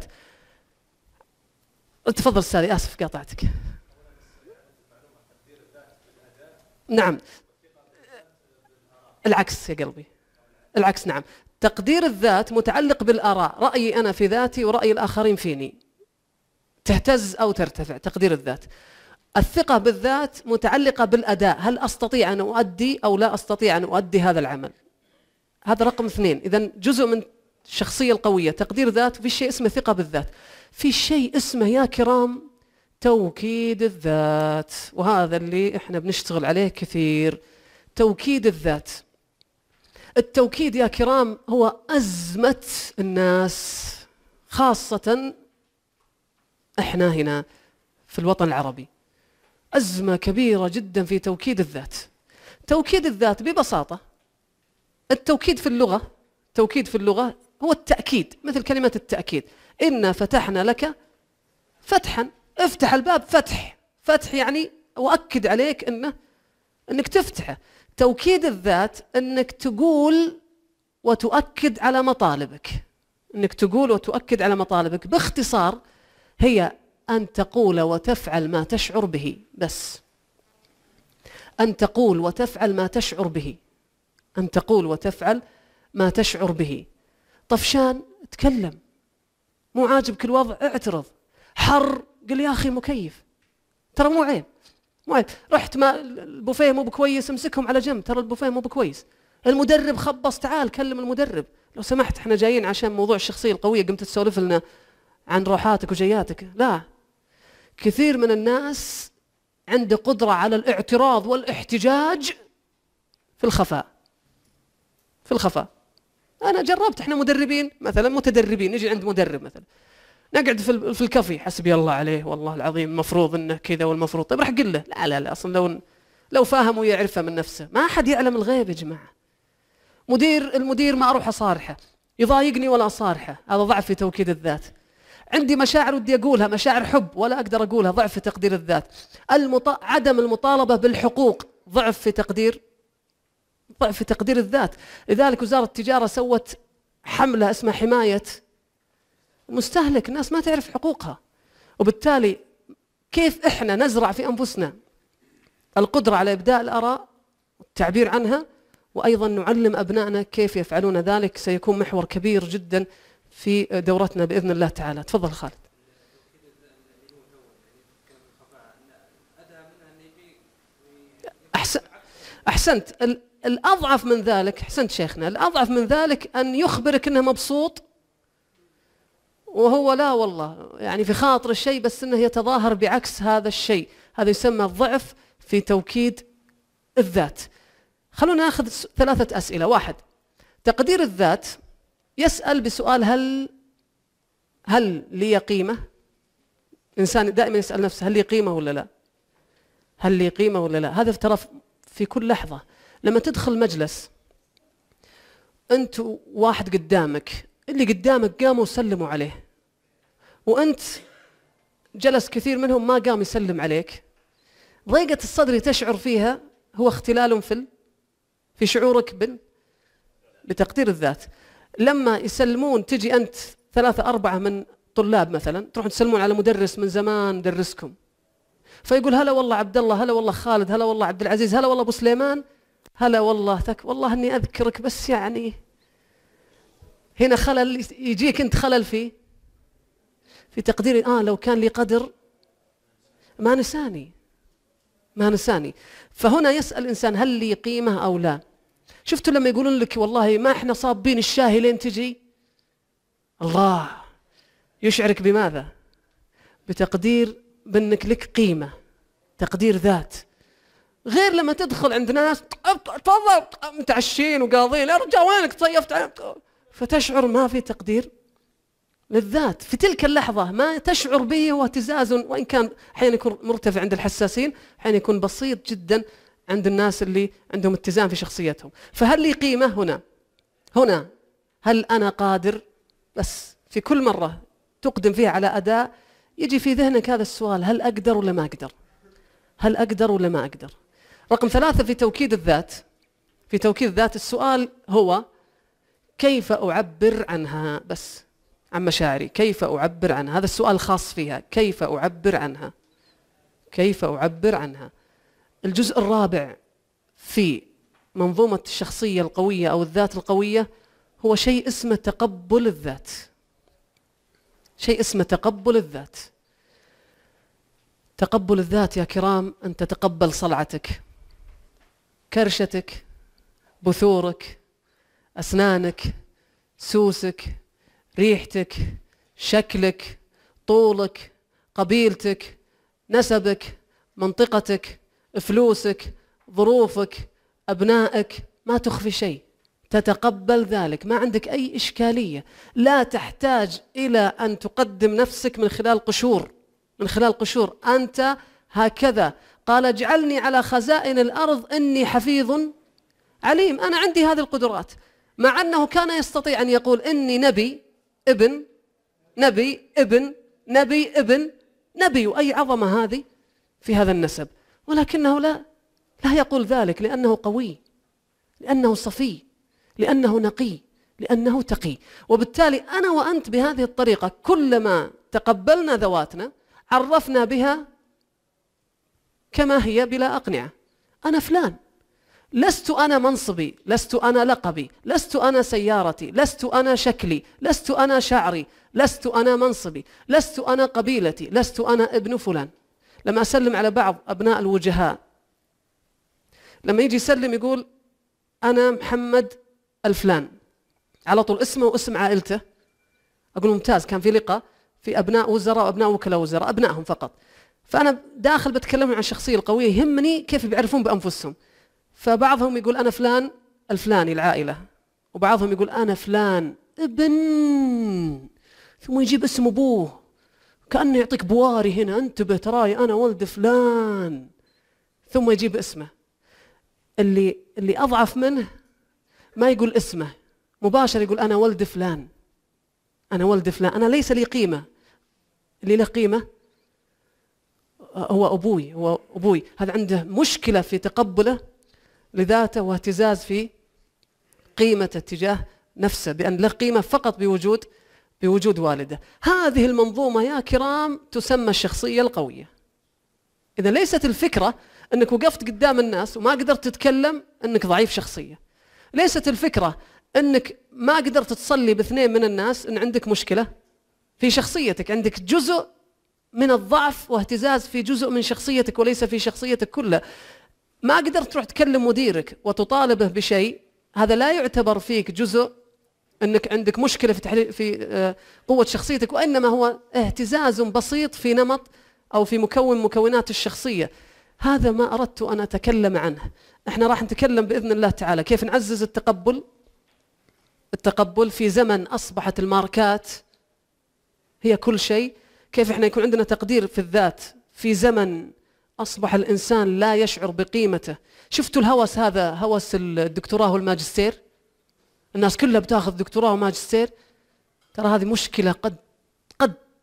تفضل أستاذي، آسف قاطعتك. نعم، العكس يا قلبي، العكس. نعم، تقدير الذات متعلق بالآراء، رأيي أنا في ذاتي ورأي الآخرين فيني، تهتز أو ترتفع تقدير الذات. الثقة بالذات متعلقة بالأداء، هل أستطيع أن أؤدي أو لا أستطيع أن أؤدي هذا العمل. هذا رقم اثنين. إذن جزء من الشخصية القوية تقدير ذات. في شيء اسمه ثقة بالذات، في شيء اسمه يا كرام توكيد الذات، وهذا اللي احنا بنشتغل عليه كثير. توكيد الذات، التوكيد يا كرام هو أزمة الناس، خاصة احنا هنا في الوطن العربي، أزمة كبيرة جدا في توكيد الذات. توكيد الذات ببساطة، التوكيد في اللغة، توكيد في اللغة هو التأكيد، مثل كلمة التأكيد، إنا فتحنا لك فتحا، افتح الباب، فتح، فتح يعني أؤكد عليك إنه إنك تفتحه. توكيد الذات إنك تقول وتؤكد على مطالبك، إنك تقول وتؤكد على مطالبك. باختصار هي أن تقول وتفعل ما تشعر به، بس أن تقول وتفعل ما تشعر به، أن تقول وتفعل ما تشعر به. طفشان تكلم، مو عاجبك الوضع اعترض، حر قل يا أخي مكيف، ترى مو عيب، مو عيب. رحت ما البوفيه مو بكويس، امسكهم على جنب، ترى البوفيه مو بكويس. المدرب خبص، تعال كلم المدرب لو سمحت، احنا جايين عشان موضوع الشخصية القوية، قمت تسولف لنا عن روحاتك وجياتك. لا، كثير من الناس عنده قدرة على الاعتراض والاحتجاج في الخفاء، في الخفاء. أنا جربت، احنا مدربين مثلا، متدربين، نجي عند مدرب مثلا، نقعد في في الكافي، حسبي الله عليه والله العظيم المفروض انه كذا والمفروض. طيب راح اقول له لا لا لا، اصلا لو لو فاهم ويعرفه من نفسه. ما حد يعلم الغيب يا جماعه. مدير المدير ما اروح اصارحه، يضايقني ولا اصارحه، هذا ضعف في توكيد الذات. عندي مشاعر ودي اقولها، مشاعر حب، ولا اقدر اقولها، ضعف في تقدير الذات. المط... عدم المطالبه بالحقوق، ضعف في تقدير ضعف في تقدير الذات. لذلك وزاره التجاره سوت حمله اسمها حمايه المستهلك، الناس ما تعرف حقوقها. وبالتالي كيف احنا نزرع في انفسنا القدره على ابداء الاراء والتعبير عنها، وايضا نعلم ابنائنا كيف يفعلون ذلك، سيكون محور كبير جدا في دورتنا باذن الله تعالى. تفضل خالد. أحسن احسنت. الاضعف من ذلك، احسنت شيخنا، الاضعف من ذلك ان يخبرك انه مبسوط وهو لا والله يعني في خاطر الشيء، بس انه يتظاهر بعكس هذا الشيء. هذا يسمى الضعف في توكيد الذات. خلونا ناخذ ثلاثة أسئلة. واحد، تقدير الذات يسأل بسؤال هل هل لي قيمة؟ إنسان دائما يسأل نفسه هل لي قيمة ولا لا؟ هل لي قيمة ولا لا؟ هذا ترى في كل لحظة. لما تدخل مجلس أنت واحد قدامك، اللي قدامك قاموا وسلموا عليه، وأنت جلس كثير منهم ما قام يسلم عليك، ضيقة الصدر اللي تشعر فيها هو اختلال في في شعورك بال بتقدير الذات. لما يسلمون تجي أنت ثلاثة أربعة من طلاب مثلا تروحون تسلمون على مدرس من زمان درسكم، فيقول هلا والله عبد الله، هلا والله خالد، هلا والله عبد العزيز، هلا والله أبو سليمان، هلا والله ثك، والله إني أذكرك بس يعني هنا خلل يجيك أنت، خلل في في تقدير. آه لو كان لي قدر ما نساني ما نساني. فهنا يسأل الإنسان هل لي قيمة أو لا؟ شفتوا لما يقولون لك والله ما إحنا صابين الشاهي لين تجي، الله يشعرك بماذا؟ بتقدير بأنك لك قيمة، تقدير ذات. غير لما تدخل عند ناس تفضل متعشين وقاضين، يا رجال وينك تصيفت، فتشعر ما في تقدير للذات. في تلك اللحظة ما تشعر به هو اهتزاز، وإن كان أحيانا يكون مرتفع عند الحساسين، أحيانا يكون بسيط جدا عند الناس اللي عندهم اتزان في شخصيتهم. فهل لي قيمة هنا؟ هنا هل أنا قادر؟ بس في كل مرة تقدم فيها على أداء يجي في ذهنك هذا السؤال، هل أقدر ولا ما أقدر؟ هل أقدر ولا ما أقدر؟ رقم ثلاثة في توكيد الذات، في توكيد الذات السؤال هو كيف أعبر عنها؟ بس عن مشاعري، كيف أعبر عنها؟ هذا السؤال الخاص فيها، كيف أعبر عنها؟ كيف أعبر عنها؟ الجزء الرابع في منظومة الشخصية القوية أو الذات القوية هو شيء اسمه تقبل الذات. شيء اسمه تقبل الذات. تقبل الذات يا كرام أن تتقبل صلعتك، كرشتك، بثورك، أسنانك، سوسك، ريحتك، شكلك، طولك، قبيلتك، نسبك، منطقتك، فلوسك، ظروفك، أبنائك، ما تخفي شيء، تتقبل ذلك، ما عندك أي إشكالية. لا تحتاج إلى أن تقدم نفسك من خلال قشور، من خلال قشور. أنت هكذا، قال اجعلني على خزائن الأرض إني حفيظ عليم، أنا عندي هذه القدرات. مع أنه كان يستطيع أن يقول إني نبي ابن نبي ابن نبي ابن نبي، وأي عظمة هذه في هذا النسب، ولكنه لا لا يقول ذلك، لأنه قوي، لأنه صفي، لأنه نقي، لأنه تقي. وبالتالي أنا وأنت بهذه الطريقة كلما تقبلنا ذواتنا عرفنا بها كما هي بلا أقنعة. أنا فلان، لست أنا منصبي، لست أنا لقبي، لست أنا سيارتي، لست أنا شكلي، لست أنا شعري، لست أنا منصبي، لست أنا قبيلتي، لست أنا ابن فلان. لما أسلم على بعض أبناء الوجهاء، لما يجي يسلم يقول أنا محمد الفلان، على طول اسمه واسم عائلته، أقول ممتاز. كان في لقاء في أبناء وزراء وأبناء وكلاء وزراء، أبنائهم فقط، فأنا داخل بتكلم عن الشخصية القوية، يهمني كيف بيعرفون بأنفسهم. فبعضهم يقول أنا فلان الفلاني العائلة، وبعضهم يقول أنا فلان ابن، ثم يجيب اسم أبوه كأنه يعطيك بواري هنا، انتبه تراي أنا ولد فلان، ثم يجيب اسمه. اللي اللي أضعف منه ما يقول اسمه مباشر، يقول أنا ولد فلان، أنا ولد فلان، أنا ليس لي قيمة، اللي له قيمة هو أبوي، هو أبوي. هذا عنده مشكلة في تقبله لذاته واهتزاز في قيمته تجاه نفسه، بأن له قيمة فقط بوجود بوجود والده. هذه المنظومة يا كرام تسمى الشخصية القوية. إذا ليست الفكرة أنك وقفت قدام الناس وما قدرت تتكلم أنك ضعيف شخصية، ليست الفكرة أنك ما قدرت تصلي باثنين من الناس أن عندك مشكلة في شخصيتك، عندك جزء من الضعف واهتزاز في جزء من شخصيتك وليس في شخصيتك كلها. ما قدرت تروح تكلم مديرك وتطالبه بشيء، هذا لا يعتبر فيك جزء أنك عندك مشكلة في تحليل في قوة شخصيتك، وإنما هو اهتزاز بسيط في نمط أو في مكون مكونات الشخصية. هذا ما أردت أن أتكلم عنه. احنا راح نتكلم بإذن الله تعالى كيف نعزز التقبل التقبل في زمن أصبحت الماركات هي كل شيء. كيف احنا يكون عندنا تقدير في الذات في زمن أصبح الإنسان لا يشعر بقيمته. شفتوا الهوس هذا، هوس الدكتوراه والماجستير، الناس كلها بتاخذ دكتوراه وماجستير. ترى هذه مشكلة قد قد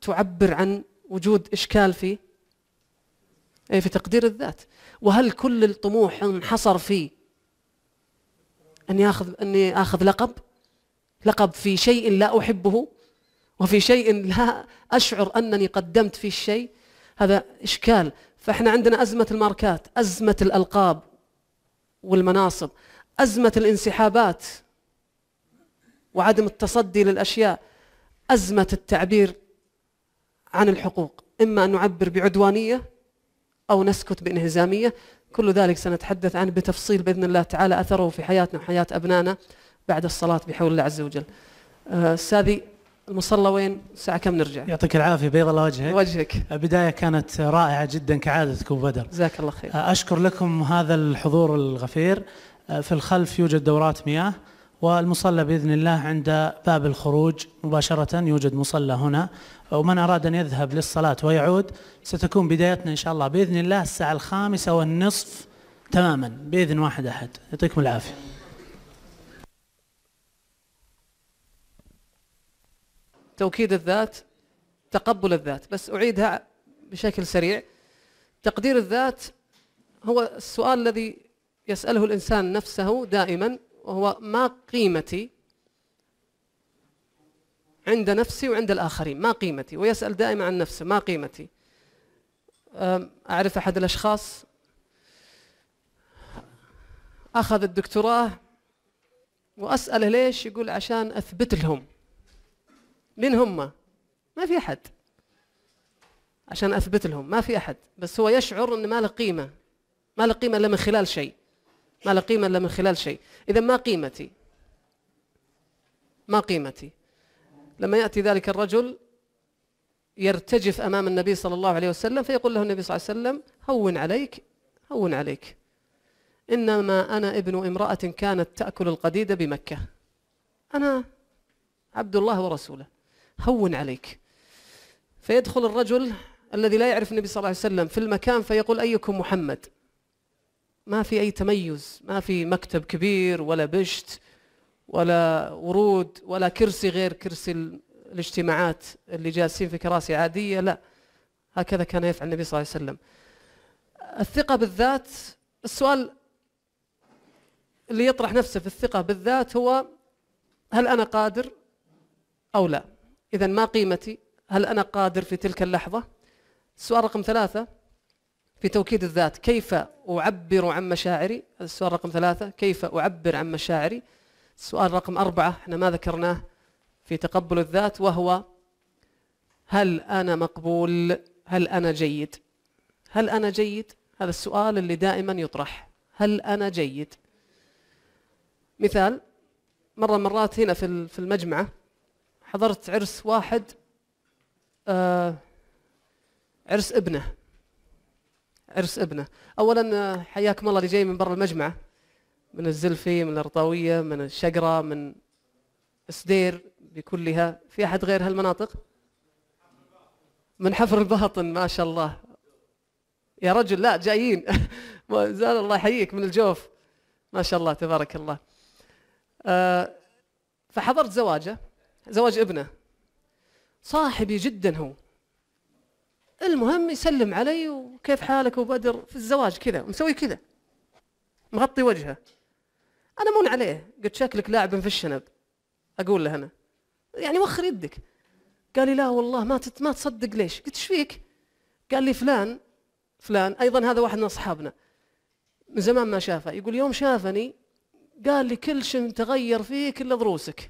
تعبر عن وجود إشكال في أي في تقدير الذات. وهل كل الطموح انحصر في أن يأخذ أني آخذ لقب لقب في شيء لا أحبه وفي شيء لا أشعر أنني قدمت فيه الشيء؟ هذا إشكال. فإحنا عندنا أزمة الماركات، أزمة الألقاب والمناصب، أزمة الانسحابات وعدم التصدي للأشياء، أزمة التعبير عن الحقوق، إما أن نعبر بعدوانية أو نسكت بانهزامية. كل ذلك سنتحدث عنه بتفصيل بإذن الله تعالى، أثره في حياتنا وحياة أبنائنا بعد الصلاة بحول الله عز وجل. أستاذي المصلى وين؟ الساعة كم نرجع؟ يعطيك العافية، بيض الله وجهك. وجهك. بداية كانت رائعة جدا كعادتك أبو بدر. جزاك الله خير. أشكر لكم هذا الحضور الغفير. في الخلف يوجد دورات مياه، والمصلى بإذن الله عند باب الخروج مباشرة يوجد مصلى هنا، ومن أراد أن يذهب للصلاة ويعود ستكون بدايتنا إن شاء الله بإذن الله الساعة الخامسة والنصف تماما بإذن واحد أحد. يعطيكم العافية. توكيد الذات، تقبل الذات، بس أعيدها بشكل سريع. تقدير الذات هو السؤال الذي يسأله الإنسان نفسه دائما، وهو ما قيمتي عند نفسي وعند الآخرين؟ ما قيمتي؟ ويسأل دائما عن نفسه ما قيمتي. أعرف أحد الأشخاص أخذ الدكتوراه وأسأله ليش؟ يقول عشان أثبت لهم. من هم؟ ما في أحد. عشان أثبت لهم ما في أحد، بس هو يشعر أن ما له قيمة، ما له قيمة إلا من خلال شيء، ما له قيمة إلا من خلال شيء. إذا ما قيمتي؟ ما قيمتي؟ لما يأتي ذلك الرجل يرتجف أمام النبي صلى الله عليه وسلم، فيقول له النبي صلى الله عليه وسلم هون عليك هون عليك، إنما أنا ابن امرأة كانت تأكل القديد بمكة، أنا عبد الله ورسوله، هون عليك. فيدخل الرجل الذي لا يعرف النبي صلى الله عليه وسلم في المكان فيقول أيكم محمد؟ ما في أي تميز، ما في مكتب كبير ولا بشت ولا ورود ولا كرسي غير كرسي الاجتماعات اللي جالسين في كراسي عادية، لا، هكذا كان يفعل النبي صلى الله عليه وسلم. الثقة بالذات، السؤال اللي يطرح نفسه في الثقة بالذات هو هل أنا قادر أو لا؟ إذن ما قيمتي؟ هل أنا قادر في تلك اللحظة؟ السؤال رقم ثلاثة في توكيد الذات، كيف أعبر عن مشاعري؟ هذا السؤال رقم ثلاثة، كيف أعبر عن مشاعري؟ السؤال رقم أربعة احنا ما ذكرناه في تقبل الذات، وهو هل أنا مقبول؟ هل أنا جيد؟ هل أنا جيد؟ هذا السؤال اللي دائما يطرح، هل أنا جيد؟ مثال، مرة مرات هنا في في المجمعة حضرت عرس واحد، آه عرس ابنه عرس ابنه أولا حياكم الله اللي جاي من برا المجمعة، من الزلفي، من الأرطاوية، من الشقرة، من سدير بكلها. في أحد غير هالمناطق؟ من حفر الباطن، ما شاء الله يا رجل، لا جايين زال الله يحييك، من الجوف، ما شاء الله تبارك الله. آه فحضرت زواجه، زواج ابنه، صاحبي جدا هو. المهم يسلم علي وكيف حالك وبدر في الزواج كذا، مسوي كذا مغطي وجهه. أنا مون عليه، قلت شكلك لاعب في الشنب، أقول له أنا يعني وخر يدك. قال لي لا والله ما ما تصدق. ليش؟ قلت ايش فيك؟ قال لي فلان فلان أيضا هذا واحد من أصحابنا من زمان ما شافه، يقول يوم شافني قال لي كل شيء تغير فيك إلا ضروسك.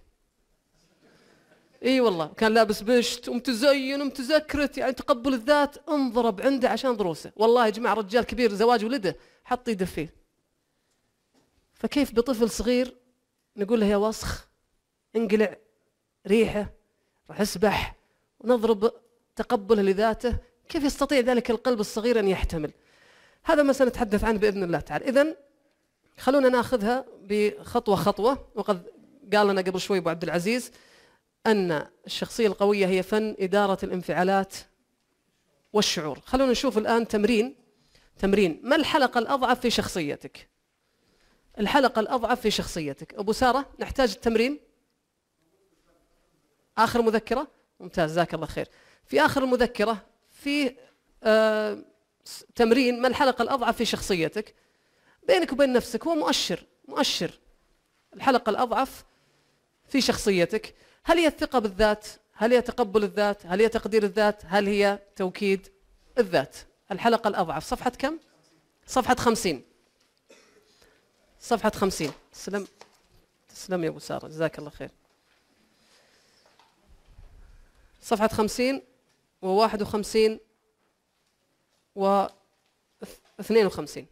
اي والله كان لابس بشت ومتزين ومتزكرت، يعني تقبل الذات انضرب عنده عشان ضروسه. والله يا جماعه رجال كبير زواج ولده حط يده فيه. فكيف بطفل صغير نقول له يا وسخ انقلع ريحه راح اسبح ونضرب تقبله لذاته؟ كيف يستطيع ذلك القلب الصغير ان يحتمل؟ هذا ما سنتحدث عنه باذن الله تعالى. اذن خلونا ناخذها بخطوه خطوه. وقد قال لنا قبل شوي ابو عبد العزيز أن الشخصية القوية هي فن إدارة الانفعالات والشعور. خلونا نشوف الآن تمرين تمرين ما الحلقة الأضعف في شخصيتك؟ الحلقة الأضعف في شخصيتك. أبو سارة نحتاج التمرين. آخر مذكرة، ممتاز جزاك الله خير. في آخر المذكرة في آه تمرين ما الحلقة الأضعف في شخصيتك بينك وبين نفسك، هو مؤشر مؤشر الحلقة الأضعف في شخصيتك. هل هي الثقة بالذات؟ هل هي تقبل الذات؟ هل هي تقدير الذات؟ هل هي توكيد الذات؟ الحلقة الأضعف صفحة كم؟ صفحة خمسين. صفحة خمسين. تسلم تسلم يا أبو سارة، جزاك الله خير. صفحة خمسين وواحد وخمسين واثنين وخمسين.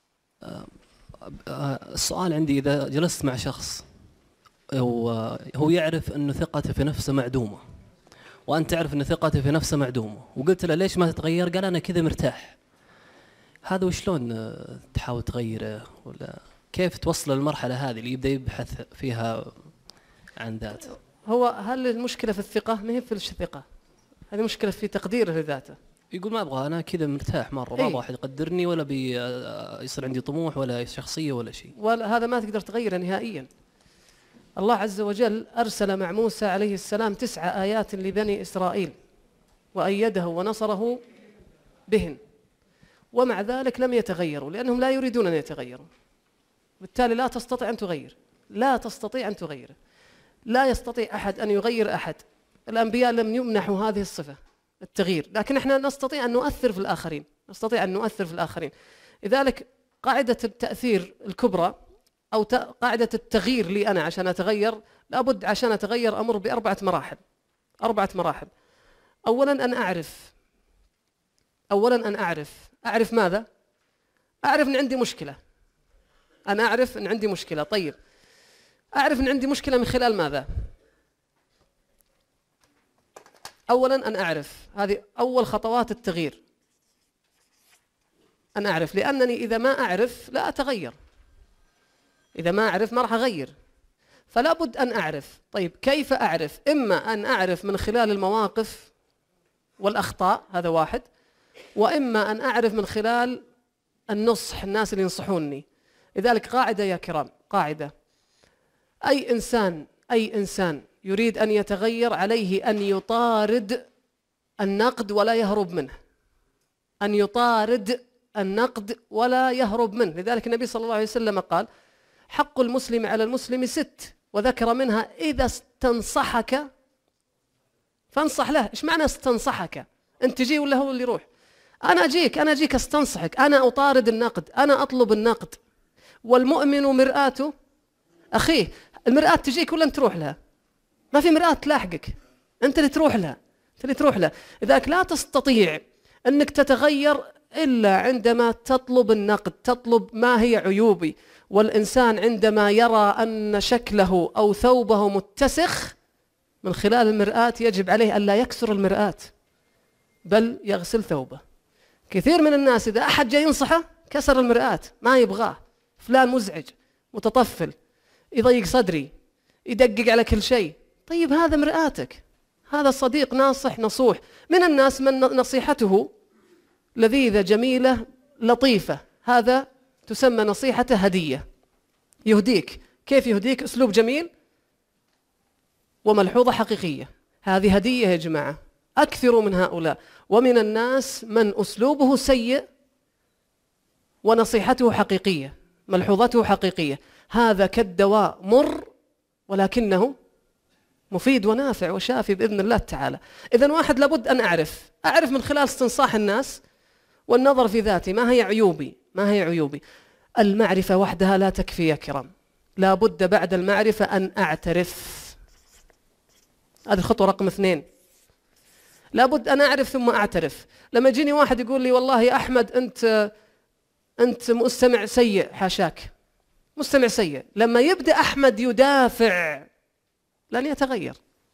السؤال عندي، إذا جلست مع شخص هو يعرف أن ثقته في نفسه معدومة وأنت تعرف أن ثقته في نفسه معدومة، وقلت له ليش ما تتغير؟ قال أنا كذا مرتاح. هذا وشلون تحاول تغيره؟ ولا كيف توصل للمرحلة هذه اللي يبدأ يبحث فيها عن ذاته؟ هو هل المشكلة في الثقة؟ ما هي في الثقة، هذه مشكلة في تقديره لذاته. يقول ما أبغى، أنا كذا مرتاح مرة، ما أبغى أحد يقدرني ولا بيصير عندي طموح ولا شخصية ولا شيء. ولا هذا ما تقدر تغيره نهائيا. الله عز وجل أرسل مع موسى عليه السلام تسع آيات لبني إسرائيل وأيده ونصره بهن، ومع ذلك لم يتغيروا لأنهم لا يريدون أن يتغيروا. بالتالي لا تستطيع أن تغير، لا تستطيع أن تغير، لا يستطيع أحد أن يغير أحد. الأنبياء لم يمنحوا هذه الصفة التغيير، لكن احنا نستطيع أن نؤثر في الآخرين، نستطيع أن نؤثر في الآخرين. لذلك قاعدة التأثير الكبرى أو قاعدة التغيير لي أنا عشان أتغير، لابد عشان أتغير أمر بأربعة مراحل. أربعة مراحل. أولا أن أعرف أولا أن أعرف أعرف ماذا؟ أعرف أن عندي مشكلة. أنا أعرف أن عندي مشكلة. طيب أعرف أن عندي مشكلة من خلال ماذا؟ أولا أن أعرف، هذه أول خطوات التغيير، أن أعرف، لأنني إذا ما أعرف لا أتغير. إذا ما أعرف ما راح أغير، فلا بد أن أعرف. طيب كيف أعرف؟ إما أن أعرف من خلال المواقف والأخطاء، هذا واحد، وإما أن أعرف من خلال النصح، الناس اللي ينصحوني. لذلك قاعدة يا كرام، قاعدة، أي إنسان أي إنسان يريد أن يتغير عليه أن يطارد النقد ولا يهرب منه، أن يطارد النقد ولا يهرب منه. لذلك النبي صلى الله عليه وسلم قال حق المسلم على المسلم ست، وذكر منها إذا استنصحك فانصح له. إيش معنى استنصحك؟ أنت تجي ولا هو اللي يروح؟ أنا أجيك أنا أجيك استنصحك، أنا أطارد النقد، أنا أطلب النقد. والمؤمن مرآته أخيه. المرآة تجيك ولا أنت تروح لها؟ ما في مرآة تلاحقك، أنت اللي تروح لها، أنت اللي تروح لها. لذلك لا تستطيع أنك تتغير إلا عندما تطلب النقد، تطلب ما هي عيوبي. والإنسان عندما يرى أن شكله أو ثوبه متسخ من خلال المرآة يجب عليه ألا يكسر المرآة بل يغسل ثوبه. كثير من الناس إذا أحد جاي ينصحه كسر المرآة، ما يبغاه، فلان مزعج، متطفل، يضيق صدري، يدقق على كل شيء. طيب هذا مرآتك، هذا صديق ناصح نصوح. من الناس من نصيحته لذيذة جميلة لطيفة، هذا تسمى نصيحته هدية، يهديك. كيف يهديك؟ أسلوب جميل وملحوظة حقيقية. هذه هدية يا جماعة، أكثروا من هؤلاء. ومن الناس من أسلوبه سيء ونصيحته حقيقية، ملحوظته حقيقية. هذا كالدواء مر ولكنه مفيد ونافع وشافي بإذن الله تعالى. إذن واحد لابد أن أعرف أعرف من خلال استنصاح الناس والنظر في ذاتي، ما هي عيوبي ما هي عيوبي. المعرفة وحدها لا تكفي يا كرام، لابد بعد المعرفة أن أعترف. هذه الخطوة رقم اثنين، لابد أن أعرف ثم أعترف. لما يجيني واحد يقول لي والله يا أحمد أنت أنت مستمع سيء، حاشاك، مستمع سيء. لما يبدأ أحمد يدافع لن يتغير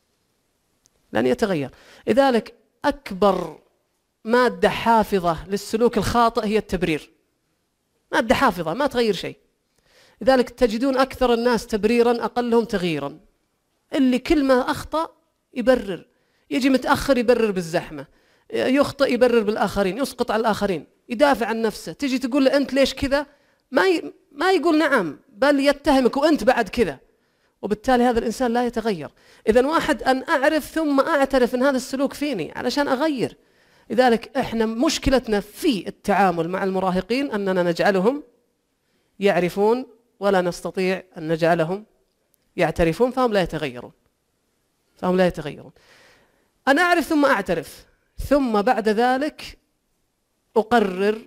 لن يتغير. لذلك أكبر مادة حافظة للسلوك الخاطئ هي التبرير. مادة حافظة ما تغير شيء. لذلك تجدون أكثر الناس تبريرا أقلهم تغييرا. اللي كل ما أخطأ يبرر، يجي متأخر يبرر بالزحمة، يخطئ يبرر بالآخرين، يسقط على الآخرين، يدافع عن نفسه. تجي تقول له أنت ليش كذا، ما ي... ما يقول نعم، بل يتهمك وأنت بعد كذا. وبالتالي هذا الإنسان لا يتغير. إذن واحد أن أعرف ثم أعترف أن هذا السلوك فيني علشان أغير. لذلك إحنا مشكلتنا في التعامل مع المراهقين أننا نجعلهم يعرفون ولا نستطيع أن نجعلهم يعترفون، فهم لا يتغيرون فهم لا يتغيرون أنا أعرف ثم أعترف، ثم بعد ذلك أقرر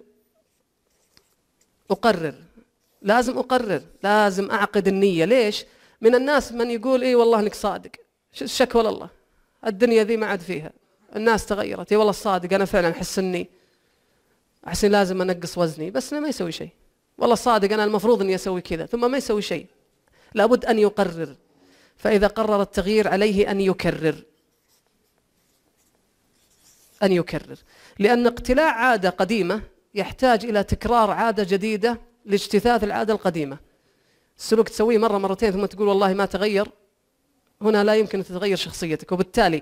أقرر لازم أقرر لازم أعقد النية. ليش؟ من الناس من يقول إيه والله إنك صادق، شكوى لله الدنيا ذي ما عاد فيها، الناس تغيرت، إيه والله الصادق أنا فعلا أحس إني أحسن لازم أنقص وزني، بس أنا ما يسوي شيء. والله صادق أنا المفروض أني أسوي كذا، ثم ما يسوي شيء. لابد أن يقرر، فإذا قرر التغيير عليه أن يكرر أن يكرر لأن اقتلاع عادة قديمة يحتاج إلى تكرار عادة جديدة لاجتثاث العادة القديمة. السلوك تسويه مرة مرتين ثم تقول والله ما تغير، هنا لا يمكن أن تتغير شخصيتك. وبالتالي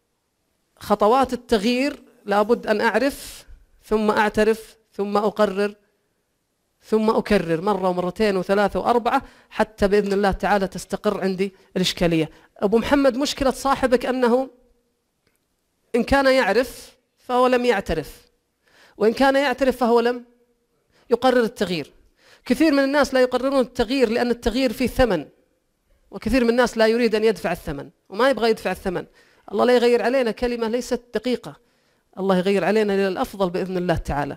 خطوات التغيير لابد أن أعرف ثم أعترف ثم أقرر ثم أكرر مرة ومرتين وثلاثة وأربعة حتى بإذن الله تعالى تستقر عندي الإشكالية. أبو محمد، مشكلة صاحبك أنه إن كان يعرف فهو لم يعترف، وإن كان يعترف فهو لم يقرر التغيير. كثير من الناس لا يقررون التغيير لأن التغيير فيه ثمن، وكثير من الناس لا يريد أن يدفع الثمن وما يبغى يدفع الثمن. الله لا يغير علينا كلمة ليست دقيقة، الله يغير علينا إلى الأفضل بإذن الله تعالى.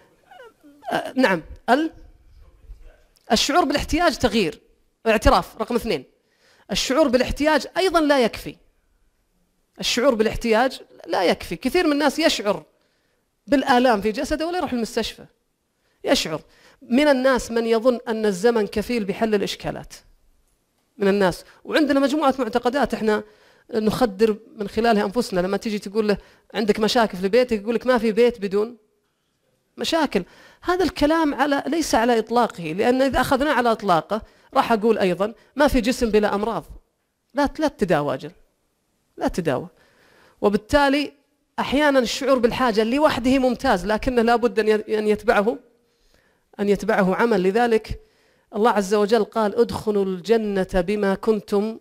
أه نعم. ال الشعور بالاحتياج تغيير، اعتراف. رقم اثنين، الشعور بالاحتياج أيضا لا يكفي. الشعور بالاحتياج لا يكفي. كثير من الناس يشعر بالآلام في جسده ولا يروح المستشفى، يشعر. من الناس من يظن أن الزمن كفيل بحل الإشكالات من الناس، وعندنا مجموعة معتقدات احنا نخدر من خلالها أنفسنا. لما تيجي تقول له عندك مشاكل في بيتك يقول لك ما في بيت بدون مشاكل. هذا الكلام على ليس على إطلاقه، لأن إذا أخذناه على إطلاقه راح أقول أيضا ما في جسم بلا أمراض، لا لا تداوى أجل لا تداوى. وبالتالي أحيانا الشعور بالحاجة لوحده ممتاز، لكنه لابد أن يتبعه أن يتبعه عمل. لذلك الله عز وجل قال ادخلوا الجنة بما كنتم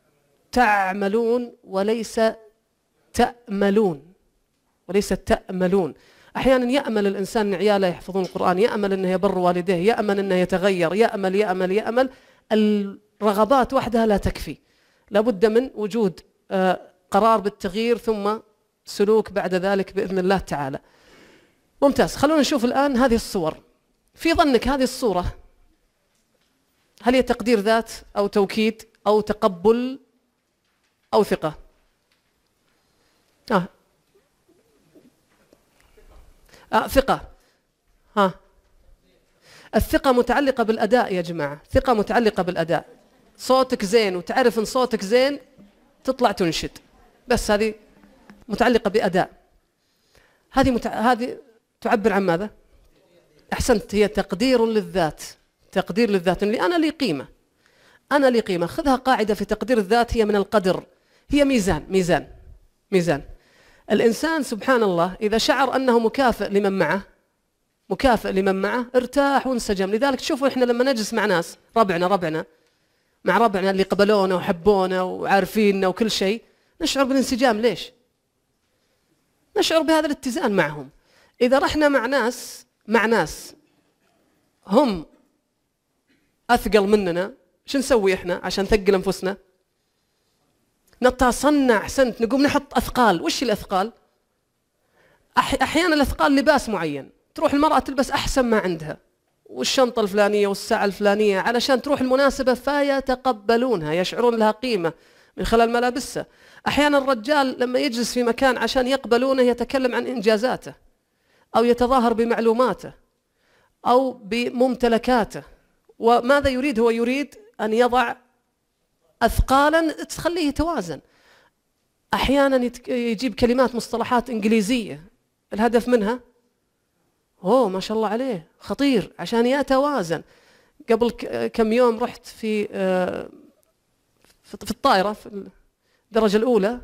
تعملون وليس تأملون وليس تأملون. أحيانا يأمل الإنسان أن عياله يحفظون القرآن، يأمل أنه يبر والديه، يأمل أنه يتغير، يأمل يأمل يأمل. الرغبات وحدها لا تكفي، لابد من وجود قرار بالتغيير ثم سلوك بعد ذلك بإذن الله تعالى. ممتاز. خلونا نشوف الآن هذه الصور. في ظنك هذه الصورة هل هي تقدير ذات أو توكيد أو تقبل أو ثقة؟ آه. آه ثقة. ها. الثقة متعلقة بالأداء يا جماعة، ثقة متعلقة بالأداء. صوتك زين وتعرف إن صوتك زين تطلع تنشد، بس هذه متعلقة بأداء. هذه متع... هذه تعبر عن ماذا؟ أحسنت، هي تقدير للذات. تقدير للذات اللي أنا لي قيمة، أنا لي قيمة. خذها قاعدة في تقدير الذات، هي من القدر، هي ميزان ميزان ميزان. الإنسان سبحان الله إذا شعر أنه مكافئ لمن معه مكافئ لمن معه ارتاح وانسجم. لذلك تشوفوا إحنا لما نجلس مع ناس ربعنا ربعنا مع ربعنا اللي قبلونا وحبونا وعارفيننا وكل شيء، نشعر بالانسجام. ليش؟ نشعر بهذا الاتزان معهم. إذا رحنا مع ناس مع ناس هم أثقل مننا، شو نسوي إحنا عشان نثقل أنفسنا؟ نتصنع. أحسنت، نقوم نحط أثقال. وش الأثقال؟ أح أحيانا الأثقال لباس معين، تروح المرأة تلبس أحسن ما عندها والشنطة الفلانية والساعة الفلانية علشان تروح المناسبة، فيتقبلونها، يشعرون لها قيمة من خلال ملابسها. أحيانا الرجال لما يجلس في مكان عشان يقبلونه يتكلم عن إنجازاته أو يتظاهر بمعلوماته أو بممتلكاته. وماذا يريد؟ هو يريد أن يضع أثقالا تخليه يتوازن. أحيانا يجيب كلمات مصطلحات إنجليزية، الهدف منها أوه ما شاء الله عليه خطير عشان يتوازن. قبل كم يوم رحت في في الطائرة في الدرجة الأولى،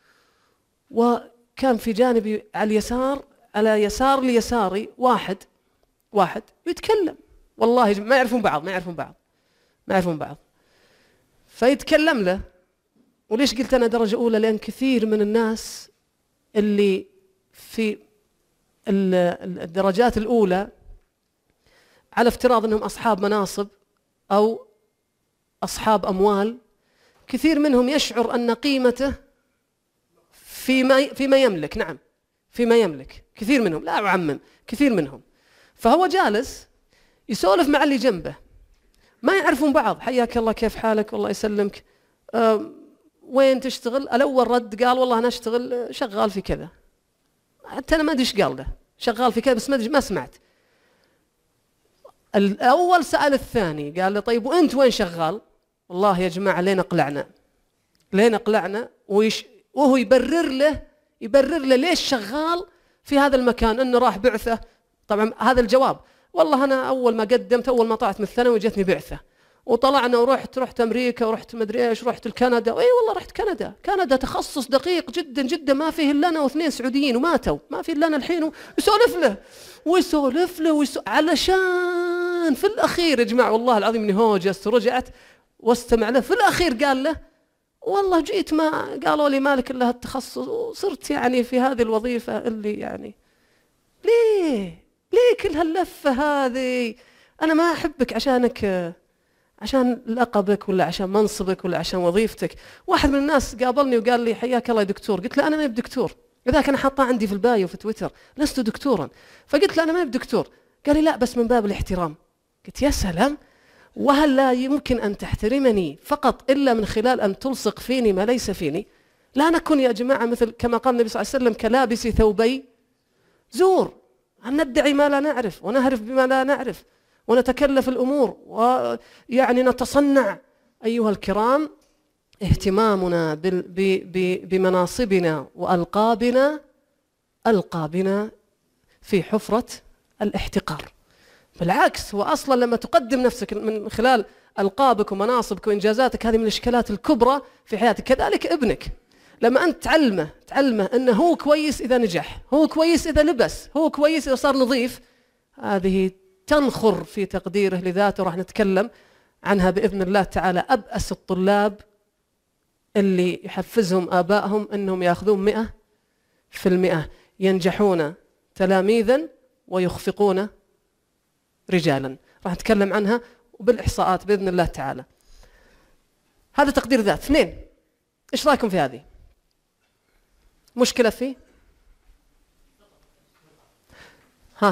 وكان في جانبي على اليسار على يسار ليساري واحد واحد يتكلم، والله ما يعرفون بعض ما يعرفون بعض ما يعرفون بعض فيتكلم له. وليش قلت أنا درجة أولى؟ لأن كثير من الناس اللي في الدرجات الأولى على افتراض أنهم أصحاب مناصب أو أصحاب أموال، كثير منهم يشعر أن قيمته فيما فيما يملك. نعم، فيما يملك. كثير منهم، لا أعمم، كثير منهم. فهو جالس يسولف مع اللي جنبه، ما يعرفون بعض. حياك الله، كيف حالك، والله يسلمك، أه وين تشتغل؟ الأول رد قال والله أنا أشتغل شغال في كذا. حتى أنا ما أدري إيش قال له، شغال في كذا، بس ما أدري، ما سمعت. الأول سأل الثاني قال له طيب وأنت وين شغال؟ والله يا جماعة لين أقلعنا لين أقلعنا ويش وهو يبرر له يبرر له ليش شغال في هذا المكان، أنه راح بعثة. طبعا هذا الجواب، والله أنا أول ما قدمت أول ما طلعت من الثانوي جتني بعثة، وطلعنا ورحت رحت أمريكا ورحت مدري إيش، رحت الكندا. أي والله رحت كندا. كندا تخصص دقيق جدا جدا، ما فيه إلا أنا واثنين سعوديين وماتوا، ما فيه إلا أنا الحين. ويسولف له ويسولف له ويسولف علشان في الأخير يا جماعة والله العظيم إني هوجست ورجعت واستمع له. في الأخير قال له والله جيت ما قالوا لي مالك إلا هالتخصص، وصرت يعني في هذه الوظيفة اللي يعني ليه ليه كل هاللفة هذه؟ أنا ما أحبك عشانك، عشان لقبك ولا عشان منصبك ولا عشان وظيفتك. واحد من الناس قابلني وقال لي حياك الله يا دكتور. قلت له أنا ما بدكتور، لذلك أنا حاطاه عندي في البايو في تويتر، لست دكتورا. فقلت له أنا ما بدكتور. قال لي لا بس من باب الاحترام. قلت يا سلام، وهل لا يمكن أن تحترمني فقط إلا من خلال أن تلصق فيني ما ليس فيني؟ لا نكن يا جماعة مثل كما قال النبي صلى الله عليه وسلم كلابس ثوبي زور، أن ندعي ما لا نعرف ونهرف بما لا نعرف ونتكلف الأمور ويعني نتصنع. أيها الكرام، اهتمامنا بمناصبنا وألقابنا ألقابنا في حفرة الاحتقار. بالعكس، هو أصلا لما تقدم نفسك من خلال ألقابك ومناصبك وإنجازاتك، هذه من الإشكالات الكبرى في حياتك. كذلك ابنك لما أنت تعلمه تعلمه أنه هو كويس إذا نجح، هو كويس إذا لبس، هو كويس إذا صار نظيف، هذه تنخر في تقديره لذاته. راح نتكلم عنها بإذن الله تعالى. أبأس الطلاب اللي يحفزهم آبائهم أنهم يأخذون مئة في المئة، ينجحون تلاميذا ويخفقون رجالا. راح نتكلم عنها وبالإحصاءات بإذن الله تعالى. هذا تقدير ذات. اثنين، إيش رأيكم في هذه؟ مشكلة فيه؟ ها،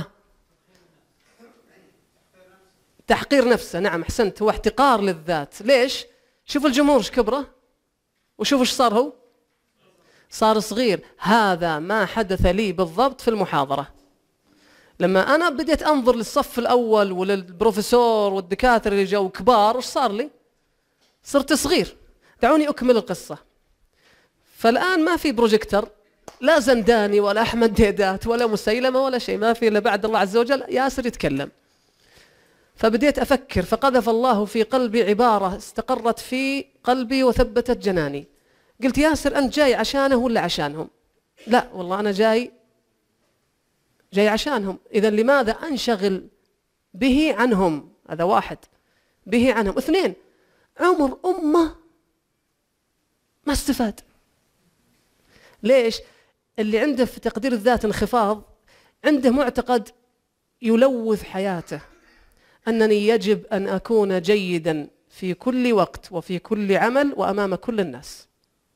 تحقير نفسه. نعم أحسنت، هو احتقار للذات. ليش؟ شوفوا الجمهور ايش كبره، وشوفوا ايش صار، هو صار صغير. هذا ما حدث لي بالضبط في المحاضرة. لما أنا بديت أنظر للصف الأول وللبروفيسور والدكاترة اللي جو كبار، ايش صار لي؟ صرت صغير. دعوني أكمل القصة. فالآن ما في بروجيكتر، لا زنداني ولا أحمد ديدات ولا مسيلمة ولا شيء، ما في إلا بعد الله عز وجل ياسر يتكلم. فبديت أفكر، فقذف الله في قلبي عبارة استقرت في قلبي وثبتت جناني. قلت ياسر أنت جاي عشانه ولا عشانهم؟ لا والله أنا جاي جاي عشانهم. إذا لماذا أنشغل به عنهم؟ هذا واحد، به عنهم. اثنين، عمر أمة ما استفاد. ليش؟ اللي عنده في تقدير الذات انخفاض، عنده معتقد يلوث حياته، أنني يجب أن أكون جيدا في كل وقت وفي كل عمل وأمام كل الناس.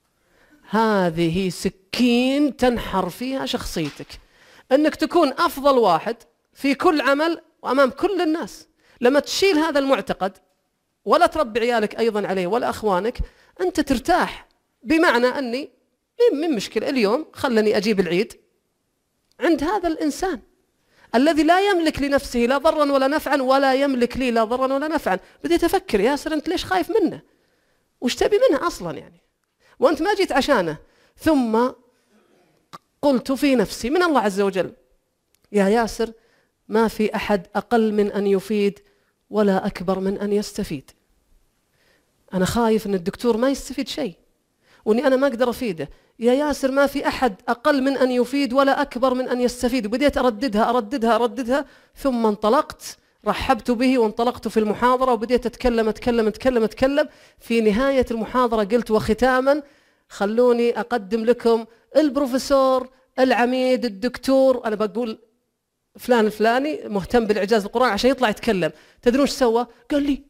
هذه سكين تنحر فيها شخصيتك، أنك تكون أفضل واحد في كل عمل وأمام كل الناس. لما تشيل هذا المعتقد ولا تربي عيالك أيضا عليه ولا أخوانك، أنت ترتاح. بمعنى أني من مشكلة اليوم خلني أجيب العيد عند هذا الإنسان الذي لا يملك لنفسه لا ضرا ولا نفعا ولا يملك لي لا ضرا ولا نفعا. بديت أفكر ياسر أنت ليش خايف منه؟ وش تبي منه أصلا يعني؟ وأنت ما جيت عشانه. ثم قلت في نفسي من الله عز وجل، يا ياسر ما في أحد أقل من أن يفيد ولا أكبر من أن يستفيد. أنا خايف أن الدكتور ما يستفيد شيء وأني أنا ما أقدر أفيده. يا ياسر ما في أحد أقل من أن يفيد ولا أكبر من أن يستفيد. وبديت أرددها أرددها أرددها ثم انطلقت رحبت به وانطلقت في المحاضرة وبديت أتكلم أتكلم أتكلم أتكلم. في نهاية المحاضرة قلت وختاما خلوني أقدم لكم البروفيسور العميد الدكتور، أنا بقول فلان الفلاني مهتم بالإعجاز القرآن عشان يطلع يتكلم. تدرون ايش سوى؟ قال لي،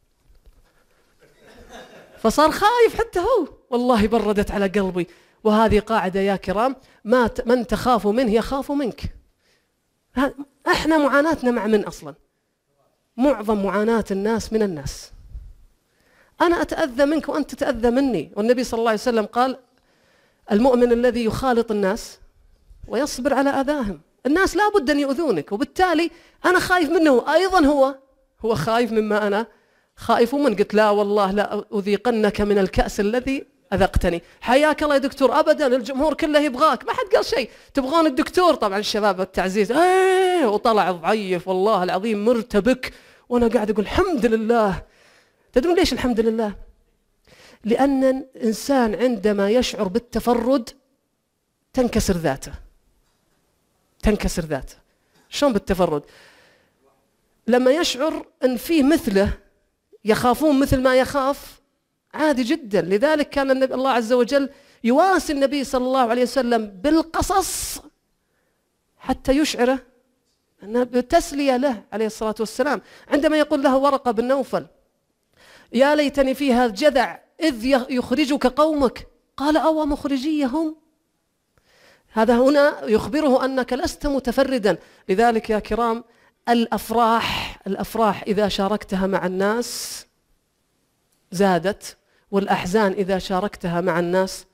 فصار خايف حتى هو. والله بردت على قلبي. وهذه قاعدة يا كرام، ما من تخاف منه يخاف منك. احنا معاناتنا مع من أصلا؟ معظم معاناة الناس من الناس. أنا أتأذى منك وأنت تتأذى مني. والنبي صلى الله عليه وسلم قال المؤمن الذي يخالط الناس ويصبر على أذاهم. الناس لا بد أن يؤذونك، وبالتالي أنا خايف منه أيضا، هو هو خايف مما أنا خائف من. قلت لا والله لا أذيقنك من الكأس الذي أذقتني. حياك الله يا دكتور. أبدا، الجمهور كله يبغاك، ما حد قال شيء. تبغون الدكتور؟ طبعا الشباب التعزيز ايه، وطلع ضعيف والله العظيم مرتبك، وأنا قاعد أقول الحمد لله. تدرون ليش الحمد لله؟ لأن الإنسان عندما يشعر بالتفرد تنكسر ذاته، تنكسر ذاته. شلون بالتفرد؟ لما يشعر أن فيه مثله يخافون مثل ما يخاف، عادي جدا. لذلك كان النبي الله عز وجل يواسي النبي صلى الله عليه وسلم بالقصص حتى يشعره أنه بتسلية له عليه الصلاة والسلام. عندما يقول له ورقة بن نوفل يا ليتني فيها جذع إذ يخرجك قومك، قال أو مخرجيهم. هذا هنا يخبره أنك لست متفردا. لذلك يا كرام الأفراح الأفراح إذا شاركتها مع الناس زادت، والأحزان إذا شاركتها مع الناس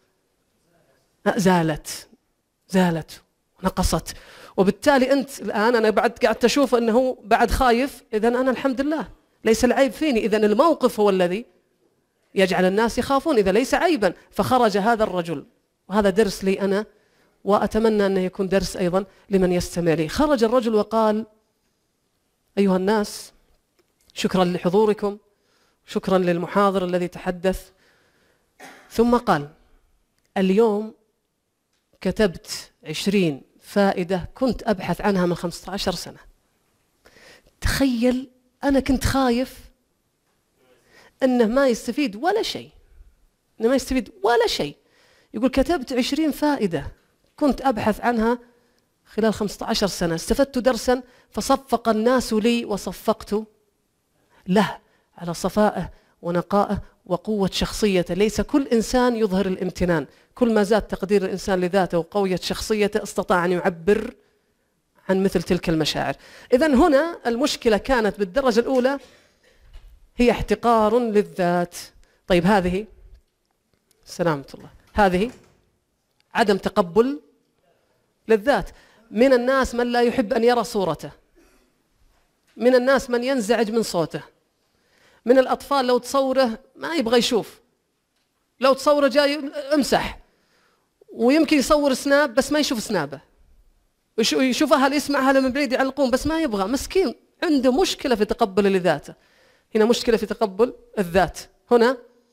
زالت زالت نقصت. وبالتالي أنت الآن أنا بعد قاعد تشوف أنه بعد خايف، إذن أنا الحمد لله ليس العيب فيني، إذن الموقف هو الذي يجعل الناس يخافون، إذا ليس عيبا. فخرج هذا الرجل، وهذا درس لي أنا وأتمنى أنه يكون درس أيضا لمن يستمع لي. خرج الرجل وقال أيها الناس، شكرا لحضوركم، شكرا للمحاضر الذي تحدث. ثم قال اليوم كتبت عشرين فائدة كنت أبحث عنها من خمسة عشر سنة. تخيل، أنا كنت خايف أنه ما يستفيد ولا شيء، أنه ما يستفيد ولا شيء. يقول كتبت عشرين فائدة كنت أبحث عنها خلال خمسة عشر سنة، استفدت درسا فصفق الناس لي وصفقت له على صفائه ونقائه وقوة شخصيته. ليس كل إنسان يظهر الامتنان، كل ما زاد تقدير الإنسان لذاته وقوية شخصيته استطاع أن يعبر عن مثل تلك المشاعر. إذن هنا المشكلة كانت بالدرجة الأولى هي احتقار للذات. طيب هذه سلامة الله، هذه عدم تقبل للذات. من الناس من لا يحب أن يرى صورته، من الناس من ينزعج من صوته، من الأطفال لو تصوره ما يبغى يشوف، لو تصوره جاي امسح، ويمكن يصور سناب بس ما يشوف سنابه، يشوف أهل يسمع أهل من بعيد يعلقون بس ما يبغى. مسكين عنده مشكلة في تقبل لذاته. هنا مشكلة في تقبل الذات. هنا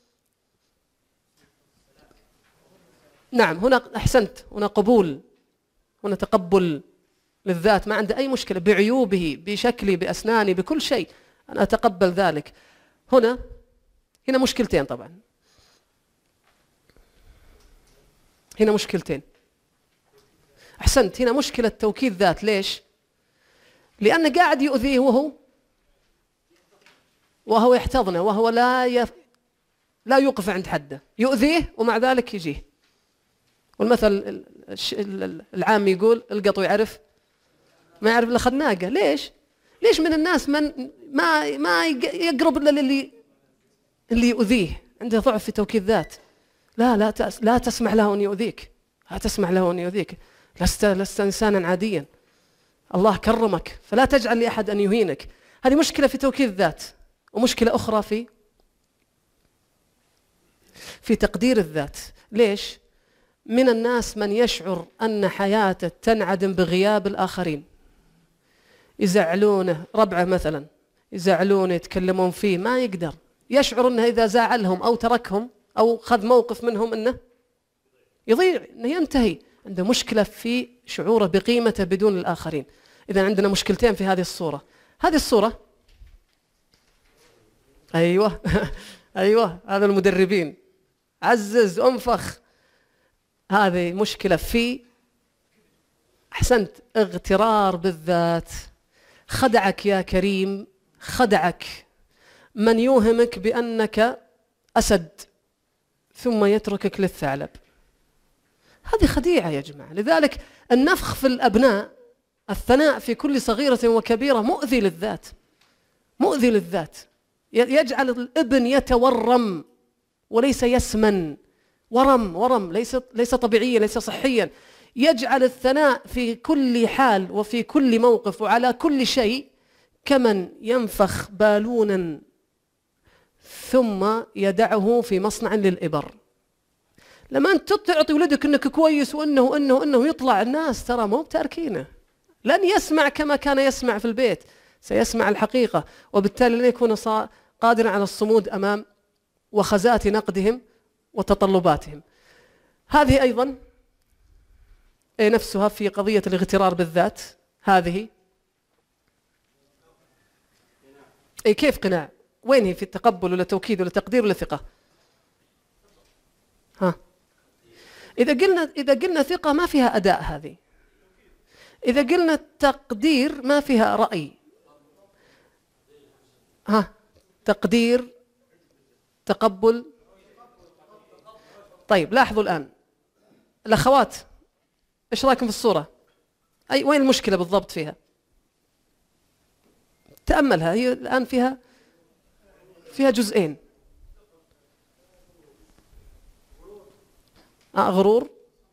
نعم، هنا أحسنت، هنا قبول، هنا تقبل للذات، ما عنده أي مشكلة بعيوبه، بشكلي، بأسناني، بكل شيء أنا أتقبل ذلك. هنا هنا مشكلتين طبعا، هنا مشكلتين. أحسنت، هنا مشكلة توكيد ذات. ليش؟ لأنه قاعد يؤذيه وهو وهو يحتضنه، وهو لا يف... لا يوقف عند حده، يؤذيه ومع ذلك يجيه. والمثل العام يقول القطو يعرف ما يعرف الا خناقه. ليش؟ ليش من الناس من ما ما يقرب الا للي اللي يؤذيه، عنده ضعف في توكيد ذات. لا لا تس لا تسمح له ان يؤذيك، لا تسمح له ان يؤذيك، لست لست انسانا عاديا، الله كرمك، فلا تجعل لاحد ان يهينك. هذه مشكله في توكيد الذات. ومشكله اخرى في في تقدير الذات. ليش؟ من الناس من يشعر أن حياته تنعدم بغياب الآخرين، يزعلونه، ربعه مثلا يزعلونه، يتكلمون فيه، ما يقدر، يشعر أنه إذا زعلهم أو تركهم أو خذ موقف منهم أنه يضيع، أنه ينتهي. عنده مشكلة في شعوره بقيمته بدون الآخرين. إذا عندنا مشكلتين في هذه الصورة، هذه الصورة. أيوة أيوة هذا المدربين، عزز أنفخ. هذه مشكلة في، أحسنت، اغترار بالذات. خدعك يا كريم، خدعك من يوهمك بأنك أسد ثم يتركك للثعلب. هذه خديعة يا جماعة. لذلك النفخ في الأبناء، الثناء في كل صغيرة وكبيرة مؤذي للذات، مؤذي للذات، يجعل الابن يتورم وليس يسمن. ورم ورم ليس ليس طبيعيا، ليس صحيا. يجعل الثناء في كل حال وفي كل موقف وعلى كل شيء كمن ينفخ بالونا ثم يدعه في مصنع للإبر. لما أنت تعطي ولدك أنك كويس وأنه وأنه وأنه يطلع الناس ترى مو بتاركينه، لن يسمع كما كان يسمع في البيت، سيسمع الحقيقة، وبالتالي لن يكون قادرا على الصمود أمام وخزات نقدهم وتطلباتهم. هذه أيضا نفسها في قضية الاغترار بالذات. هذه أي كيف قناع؟ وين هي؟ في التقبل ولا توكيد ولا تقدير ولا ثقة؟ ها إذا قلنا إذا قلنا ثقة ما فيها أداء، هذه. إذا قلنا تقدير ما فيها رأي. ها تقدير، تقبل. طيب لاحظوا الآن الأخوات، إيش رأيكم في الصورة؟ أي وين المشكلة بالضبط فيها؟ تأملها، هي الآن فيها فيها جزئين. آه غرور.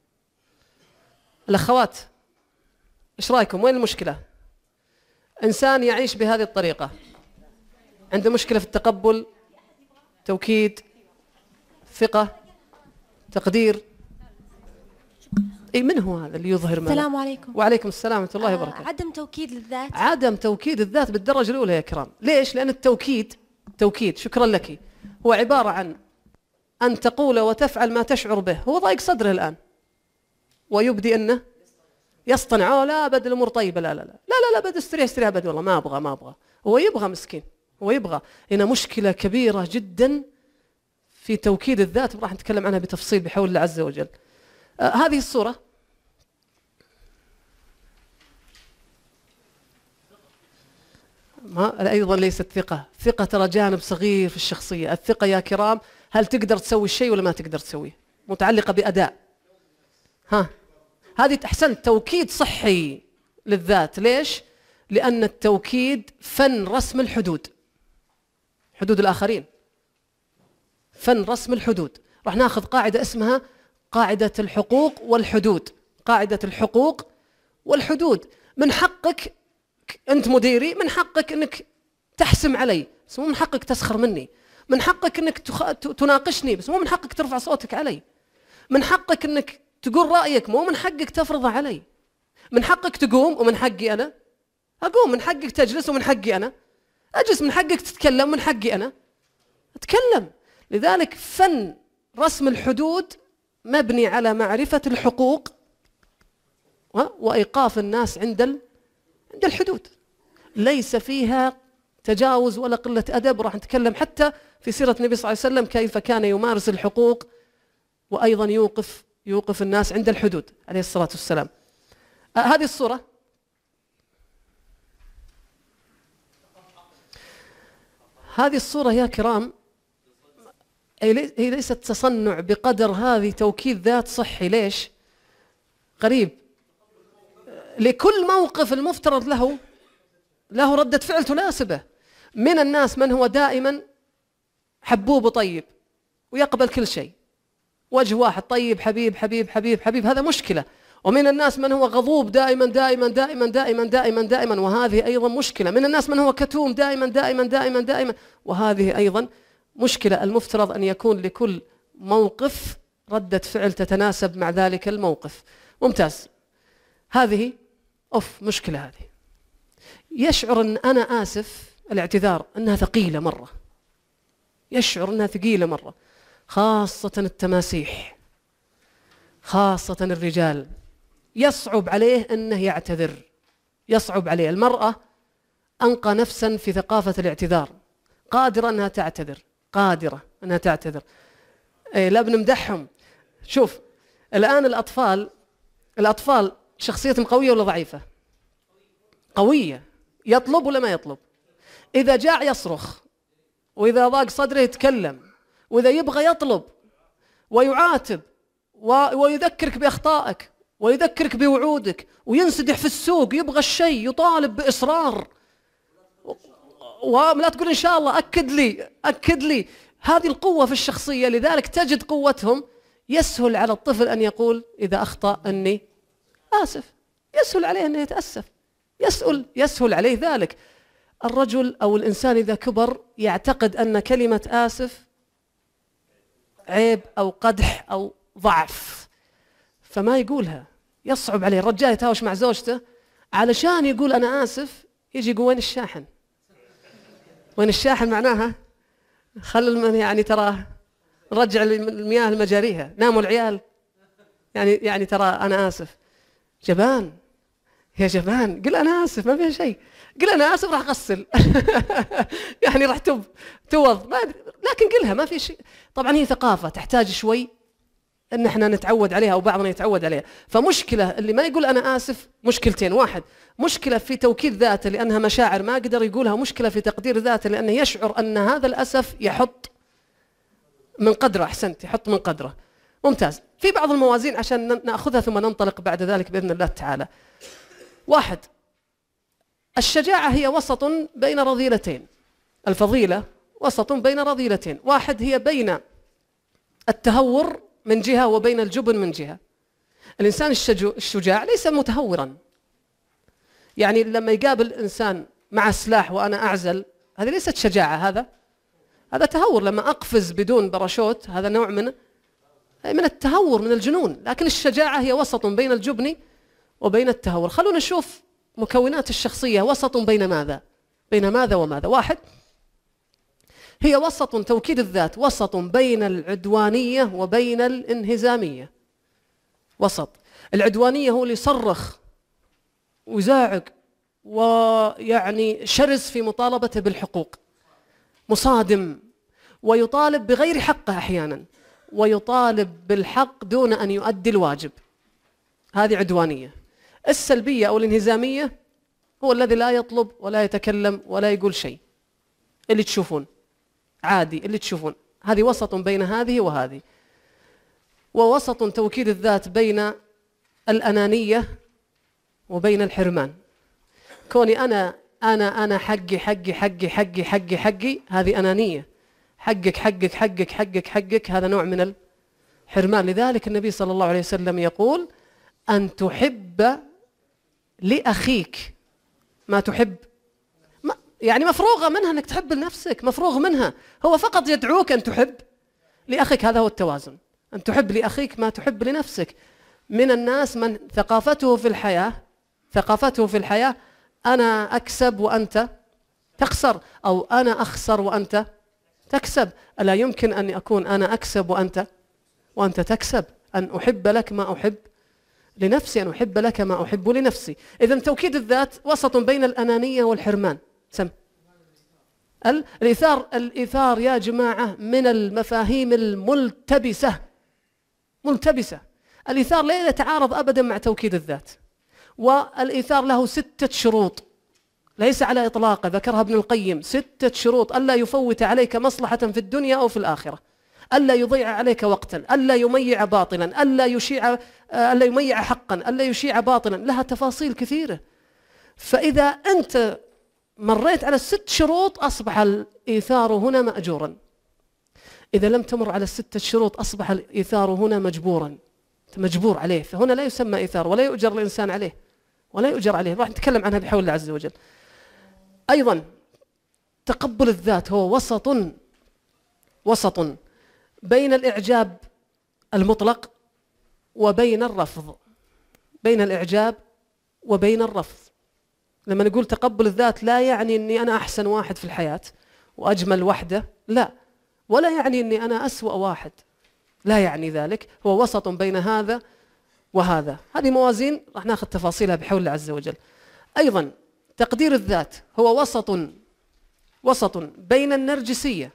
الأخوات إيش رأيكم؟ وين المشكلة؟ إنسان يعيش بهذه الطريقة عنده مشكلة في التقبل، توكيد، ثقة، تقدير. أي من هو هذا اللي يظهر ماذا؟ السلام عليكم. وعليكم السلام ورحمة الله وبركاته. آه عدم توكيد للذات. عدم توكيد الذات بالدرجة الأولى يا كرام. ليش؟ لأن التوكيد، توكيد شكرا لك، هو عبارة عن أن تقول وتفعل ما تشعر به. هو ضايق صدره الآن ويبدي أنه يصطنع، أوه لا بد الأمور طيبة، لا لا لا لا لا, لا بد استريح استريح بد، والله ما أبغى ما أبغى. هو يبغى مسكين، هو يبغى. هنا مشكلة كبيرة جدا في توكيد الذات، وراح نتكلم عنها بتفصيل بحول الله عز وجل. آه هذه الصورة ما أيضا ليست ثقة. ثقة ترى جانب صغير في الشخصية. الثقة يا كرام هل تقدر تسوي الشيء ولا ما تقدر تسويه؟ متعلقة بأداء. ها هذه أحسنت، توكيد صحي للذات. ليش؟ لأن التوكيد فن رسم الحدود، حدود الآخرين، فن رسم الحدود. راح ناخذ قاعدة اسمها قاعدة الحقوق والحدود. قاعدة الحقوق والحدود. من حقك أنت مديري، من حقك أنك تحسم علي، بس مو من حقك تسخر مني. من حقك أنك تخ... تناقشني، بس مو من حقك ترفع صوتك علي. من حقك أنك تقول رأيك، مو من حقك تفرضه علي. من حقك تقوم ومن حقي أنا أقوم، من حقك تجلس ومن حقي أنا أجلس، من حقك تتكلم ومن حقي أنا أتكلم. لذلك فن رسم الحدود مبني على معرفة الحقوق وإيقاف الناس عند ال... عند الحدود. ليس فيها تجاوز ولا قلة أدب. راح نتكلم حتى في سيرة النبي صلى الله عليه وسلم كيف كان يمارس الحقوق وأيضا يوقف يوقف الناس عند الحدود عليه الصلاة والسلام. آه هذه الصورة هذه الصورة يا كرام هي ليست تصنع بقدر هذه توكيد ذات صحي. ليش؟ قريب لكل موقف المفترض له له ردة فعل تناسبه. من الناس من هو دائما حبوب وطيب ويقبل كل شيء، وجه واحد طيب حبيب حبيب حبيب حبيب، هذا مشكلة. ومن الناس من هو غضوب دائما دائما دائما دائما دائما دائما، وهذه أيضا مشكلة. من الناس من هو كتوم دائما دائما دائما دائما، وهذه أيضا مشكلة. المفترض أن يكون لكل موقف ردة فعل تتناسب مع ذلك الموقف. ممتاز. هذه أوف مشكلة. هذه يشعر أن أنا آسف، الاعتذار أنها ثقيلة مرة، يشعر أنها ثقيلة مرة، خاصة التماسيح، خاصة الرجال يصعب عليه أنه يعتذر، يصعب عليه. المرأة أنقى نفسا في ثقافة الاعتذار، قادرة أنها تعتذر، قادرة أنها تعتذر. إيه لا بنمدحهم. شوف الآن الأطفال الأطفال شخصيتهم قوية ولا ضعيفة؟ قوية. يطلب ولا ما يطلب؟ إذا جاع يصرخ، وإذا ضاق صدره يتكلم، وإذا يبغى يطلب ويعاتب ويذكرك بأخطائك ويذكرك بوعودك، وينسدح في السوق يبغى الشيء، يطالب بإصرار، ولا تقول إن شاء الله، أكد لي أكد لي. هذه القوة في الشخصية. لذلك تجد قوتهم. يسهل على الطفل أن يقول إذا أخطأ أني آسف، يسهل عليه أن يتأسف، يسهل يسهل عليه ذلك. الرجل أو الإنسان إذا كبر يعتقد أن كلمة آسف عيب أو قدح أو ضعف، فما يقولها، يصعب عليه. الرجال يتهاوش مع زوجته علشان يقول أنا آسف، يجي يقول وين الشاحن؟ وين الشاحن معناها خل يعني ترى رجع المياه لمجاريها، ناموا العيال، يعني يعني ترى أنا آسف. جبان يا جبان، قل أنا آسف ما فيها شيء، قل أنا آسف راح أغسل يعني راح تب توض، لكن قلها ما في شيء. طبعا هي ثقافة تحتاج شوي أن احنا نتعود عليها، أو بعضنا يتعود عليها. فمشكلة اللي ما يقول أنا آسف مشكلتين: واحد، مشكلة في توكيد ذاته لأنها مشاعر ما قدر يقولها، مشكلة في تقدير ذاته لأنه يشعر أن هذا الأسف يحط من قدره. أحسنت، يحط من قدره. ممتاز. في بعض الموازين عشان نأخذها ثم ننطلق بعد ذلك بإذن الله تعالى. واحد، الشجاعة هي وسط بين رذيلتين، الفضيلة وسط بين رذيلتين. واحد، هي بين التهور من جهة وبين الجبن من جهة. الإنسان الشجاع ليس متهورا، يعني لما يقابل إنسان مع سلاح وأنا أعزل، هذه ليست شجاعة، هذا هذا تهور. لما أقفز بدون باراشوت هذا نوع من من التهور، من الجنون. لكن الشجاعة هي وسط بين الجبن وبين التهور. خلونا نشوف مكونات الشخصية. وسط بين ماذا؟ بين ماذا وماذا؟ واحد، هي وسط توكيد الذات، وسط بين العدوانية وبين الانهزامية. وسط. العدوانية هو اللي يصرخ ويزاعق ويعني شرس في مطالبته بالحقوق، مصادم، ويطالب بغير حقه أحيانا، ويطالب بالحق دون أن يؤدي الواجب. هذه عدوانية. السلبية أو الانهزامية هو الذي لا يطلب ولا يتكلم ولا يقول شيء، اللي تشوفون عادي، اللي تشوفون. هذه وسط بين هذه وهذه. ووسط توكيد الذات بين الأنانية وبين الحرمان. كوني أنا أنا أنا حقي حقي حقي حقي حقي حقي، هذه أنانية. حقك حقك حقك حقك حقك، هذا نوع من الحرمان. لذلك النبي صلى الله عليه وسلم يقول: أن تحب لأخيك ما تحب، ما يعني مفروغة منها أنك تحب لنفسك، مفروغ منها. هو فقط يدعوك أن تحب لأخيك. هذا هو التوازن، أن تحب لأخيك ما تحب لنفسك. من الناس من ثقافته في الحياة ثقافته في الحياة أنا أكسب وأنت تخسر، أو أنا أخسر وأنت تكسب. ألا يمكن أن أكون أنا أكسب وأنت وأنت تكسب. أن أحب لك ما أحب لنفسي، أن أحب لك ما أحب لنفسي. إذن توكيد الذات وسط بين الأنانية والحرمان. سم الإيثار. الإيثار يا جماعة من المفاهيم الملتبسة ملتبسة. الإيثار لا يتعارض أبدا مع توكيد الذات. والإيثار له ستة شروط ليس على إطلاقه، ذكرها ابن القيم. ستة شروط: ألا يفوت عليك مصلحة في الدنيا أو في الآخرة، ألا يضيع عليك وقتا، ألا يميع باطلا، ألا يشيع ألا يميع حقا، ألا يشيع باطلا. لها تفاصيل كثيرة. فإذا أنت مريت على الست شروط أصبح الإيثار هنا مأجورا. إذا لم تمر على الستة شروط أصبح الإيثار هنا مجبورا، مجبور عليه. فهنا لا يسمى إيثار ولا يؤجر الإنسان عليه ولا يؤجر عليه. راح نتكلم عنها بحول الله عز وجل. أيضا تقبل الذات هو وسط وسط بين الإعجاب المطلق وبين الرفض. بين الإعجاب وبين الرفض. لما نقول تقبل الذات لا يعني أني أنا أحسن واحد في الحياة وأجمل وحدة، لا، ولا يعني أني أنا أسوأ واحد، لا يعني ذلك. هو وسط بين هذا وهذا. هذه موازين راح ناخذ تفاصيلها بحول الله عز وجل. أيضا تقدير الذات هو وسط وسط بين النرجسية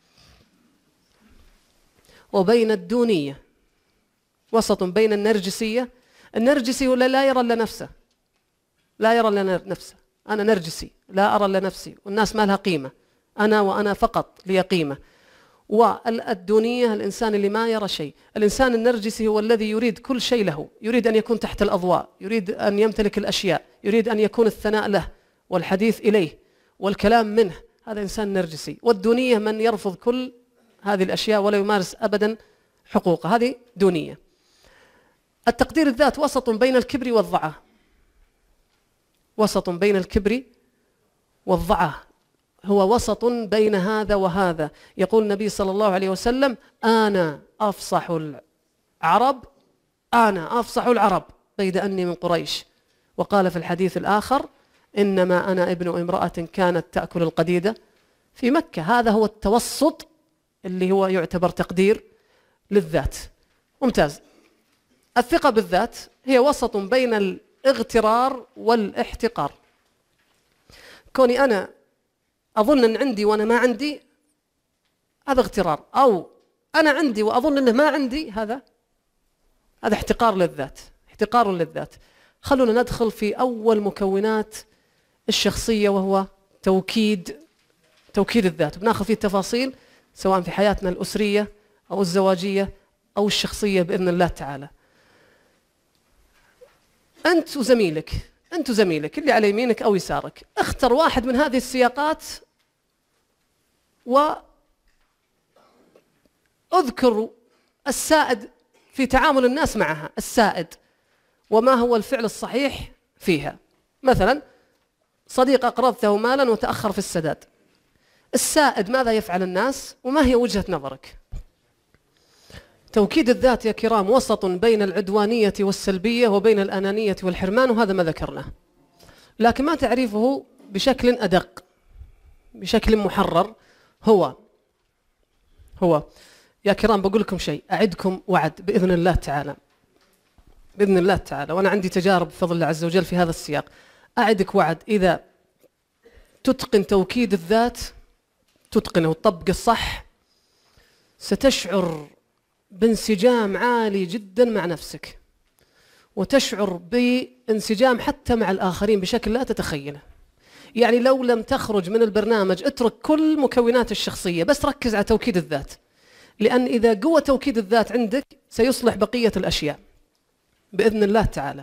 وبين الدونية. وسط بين النرجسية، النرجسي ولا لا يرى إلا نفسه، لا يرى إلا نفسه، أنا نرجسي لا أرى إلا نفسي والناس ما لها قيمة، أنا وأنا فقط لي قيمة. والدونية الإنسان اللي ما يرى شيء. الإنسان النرجسي هو الذي يريد كل شيء له، يريد أن يكون تحت الأضواء، يريد أن يمتلك الأشياء، يريد أن يكون الثناء له والحديث إليه والكلام منه، هذا إنسان نرجسي. والدونية من يرفض كل هذه الأشياء ولا يمارس أبدا حقوقه، هذه دونية. التقدير الذات وسط بين الكبر والضعة، وسط بين الكبر والضعة، هو وسط بين هذا وهذا. يقول النبي صلى الله عليه وسلم: أنا أفصح العرب، أنا أفصح العرب بيد أني من قريش. وقال في الحديث الآخر: إنما أنا ابن امرأة كانت تأكل القديدة في مكة. هذا هو التوسط اللي هو يعتبر تقدير للذات. ممتاز. الثقة بالذات هي وسط بين الاغترار والاحتقار. كوني أنا أظن أن عندي وأنا ما عندي، هذا اغترار، أو أنا عندي وأظن أنه ما عندي، هذا هذا احتقار للذات، احتقار للذات. خلونا ندخل في أول مكونات الشخصية وهو توكيد توكيد الذات، بناخذ فيه التفاصيل سواء في حياتنا الأسرية أو الزواجية أو الشخصية بإذن الله تعالى. أنت وزميلك، أنت وزميلك اللي على يمينك أو يسارك، اختر واحد من هذه السياقات وأذكر السائد في تعامل الناس معها، السائد وما هو الفعل الصحيح فيها. مثلا صديق أقرضته مالا وتأخر في السداد، السائد ماذا يفعل الناس وما هي وجهة نظرك؟ توكيد الذات يا كرام وسط بين العدوانية والسلبية وبين الأنانية والحرمان، وهذا ما ذكرناه، لكن ما تعريفه بشكل أدق، بشكل محرر. هو هو يا كرام بقول لكم شيء، أعدكم وعد بإذن الله تعالى، بإذن الله تعالى، وأنا عندي تجارب بفضل الله عز وجل في هذا السياق. أعدك وعد إذا تتقن توكيد الذات، تتقنه وتطبق الصح، ستشعر بانسجام عالي جدا مع نفسك، وتشعر بانسجام حتى مع الآخرين بشكل لا تتخيله. يعني لو لم تخرج من البرنامج اترك كل مكونات الشخصية، بس ركز على توكيد الذات، لأن إذا قوة توكيد الذات عندك سيصلح بقية الأشياء بإذن الله تعالى.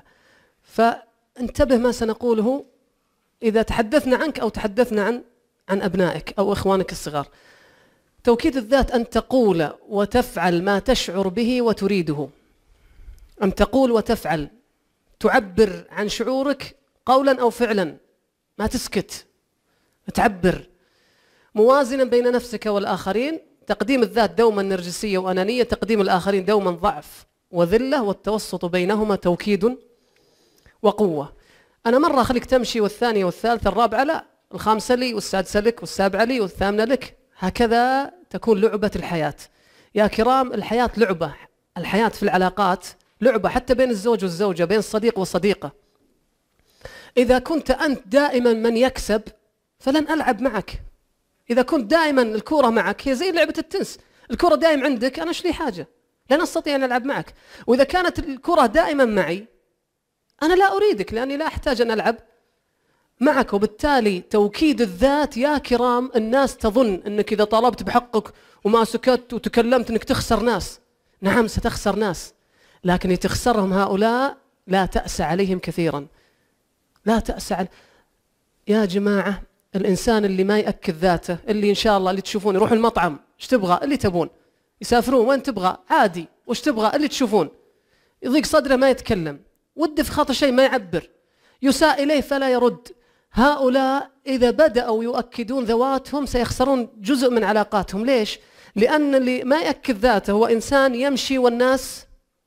فانتبه ما سنقوله إذا تحدثنا عنك أو تحدثنا عن عن أبنائك أو إخوانك الصغار. توكيد الذات أن تقول وتفعل ما تشعر به وتريده، أن تقول وتفعل، تعبر عن شعورك قولا أو فعلا، ما تسكت، تعبر موازنا بين نفسك والآخرين. تقديم الذات دوما نرجسية وأنانية، تقديم الآخرين دوما ضعف وذلة، والتوسط بينهما توكيد وقوة. أنا مرة أخليك تمشي والثانية والثالثة الرابعة لا، الخامسة لي والسادسة لك والسابعة لي والثامنة لك، هكذا تكون لعبة الحياة. يا كرام الحياة لعبة، الحياة في العلاقات لعبة، حتى بين الزوج والزوجة، بين الصديق والصديقة. إذا كنت أنت دائما من يكسب فلن ألعب معك. إذا كنت دائما الكرة معك، هي زي لعبة التنس، الكرة دائما عندك، أنا إيش لي حاجة، لن أستطيع أن ألعب معك. وإذا كانت الكرة دائما معي، أنا لا أريدك لأني لا أحتاج أن ألعب معك. وبالتالي توكيد الذات يا كرام، الناس تظن أنك إذا طالبت بحقك وما سكت وتكلمت أنك تخسر ناس. نعم ستخسر ناس، لكن تخسرهم هؤلاء لا تأسى عليهم كثيرا، لا تأسى على... يا جماعة الإنسان اللي ما يأكد ذاته، اللي إن شاء الله اللي تشوفون يروح المطعم، إيش تبغى اللي تبون، يسافرون وين تبغى عادي، وإيش تبغى اللي تشوفون، يضيق صدره ما يتكلم، وده في خاطر شيء ما يعبر، يساء إليه فلا يرد. هؤلاء إذا بدأوا يؤكدون ذواتهم سيخسرون جزء من علاقاتهم. ليش؟ لأن اللي ما يأكد ذاته هو إنسان يمشي والناس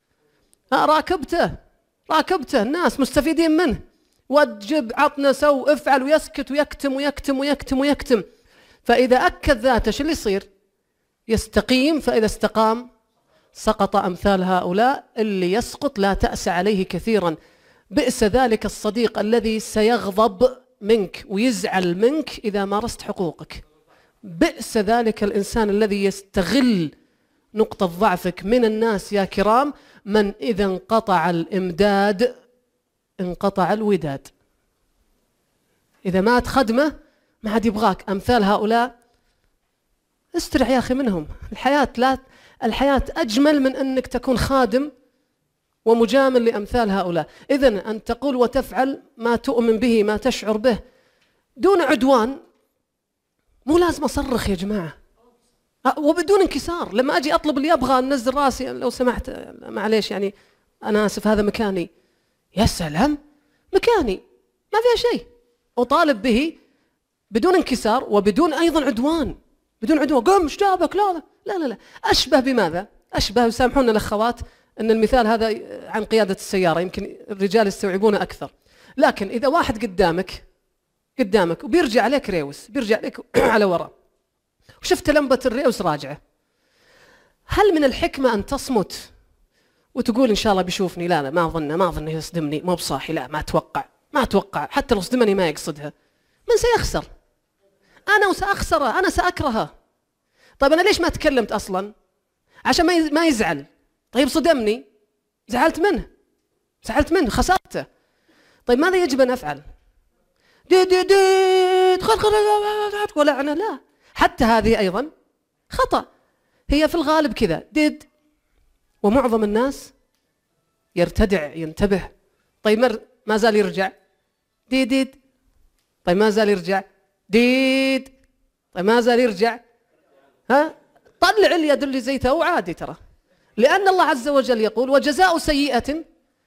راكبته راكبته الناس مستفيدين منه، وجب عطنا سو افعل، ويسكت ويكتم ويكتم ويكتم ويكتم. فإذا أكد ذاته شو اللي يصير؟ يستقيم، فإذا استقام سقط أمثال هؤلاء. اللي يسقط لا تأس عليه كثيرا. بئس ذلك الصديق الذي سيغضب منك ويزعل منك إذا مارست حقوقك. بئس ذلك الإنسان الذي يستغل نقطة ضعفك من الناس يا كرام، من إذا انقطع الإمداد انقطع الوداد. إذا مات خدمة ما عاد يبغاك. أمثال هؤلاء استرع يا أخي منهم. الحياة لا الحياة أجمل من أنك تكون خادم ومجامل لأمثال هؤلاء. إذن أن تقول وتفعل ما تؤمن به ما تشعر به دون عدوان. مو لازم أصرخ يا جماعة وبدون انكسار. لما أجي أطلب اللي أبغى أنزل راسي لو سمحت معليش يعني أنا آسف هذا مكاني. يا سلام مكاني ما فيها شيء. أطالب به بدون انكسار وبدون أيضا عدوان. بدون عدوان قم ايش جابك لا لا لا لا. أشبه بماذا؟ أشبه يسامحونا الأخوات أن المثال هذا عن قيادة السيارة يمكن الرجال يستوعبونه أكثر. لكن إذا واحد قدامك قدامك وبيرجع عليك ريوس بيرجع عليك على وراء وشفت لمبة الريوس راجعة، هل من الحكمة أن تصمت وتقول إن شاء الله بيشوفني؟ لا لا ما أظن ما أظن يصدمني مو بصاحي لا ما أتوقع ما أتوقع حتى لو صدمني ما يقصدها. من سيخسر؟ أنا وسأخسره أنا سأكرهه. طيب أنا ليش ما تكلمت أصلا؟ عشان ما يزعل. طيب صدمني زعلت منه زعلت منه خسرته. طيب ماذا يجب أن أفعل؟ دي دي دي خل خل ولا أنا لا. حتى هذه أيضا خطأ. هي في الغالب كذا ديد ومعظم الناس يرتدع ينتبه. طيب ما زال يرجع ديد ديد. طيب ما زال يرجع ديد. طيب ما زال يرجع ها طلع اليد اللي زيتها وعادي ترى. لأن الله عز وجل يقول وجزاء سيئة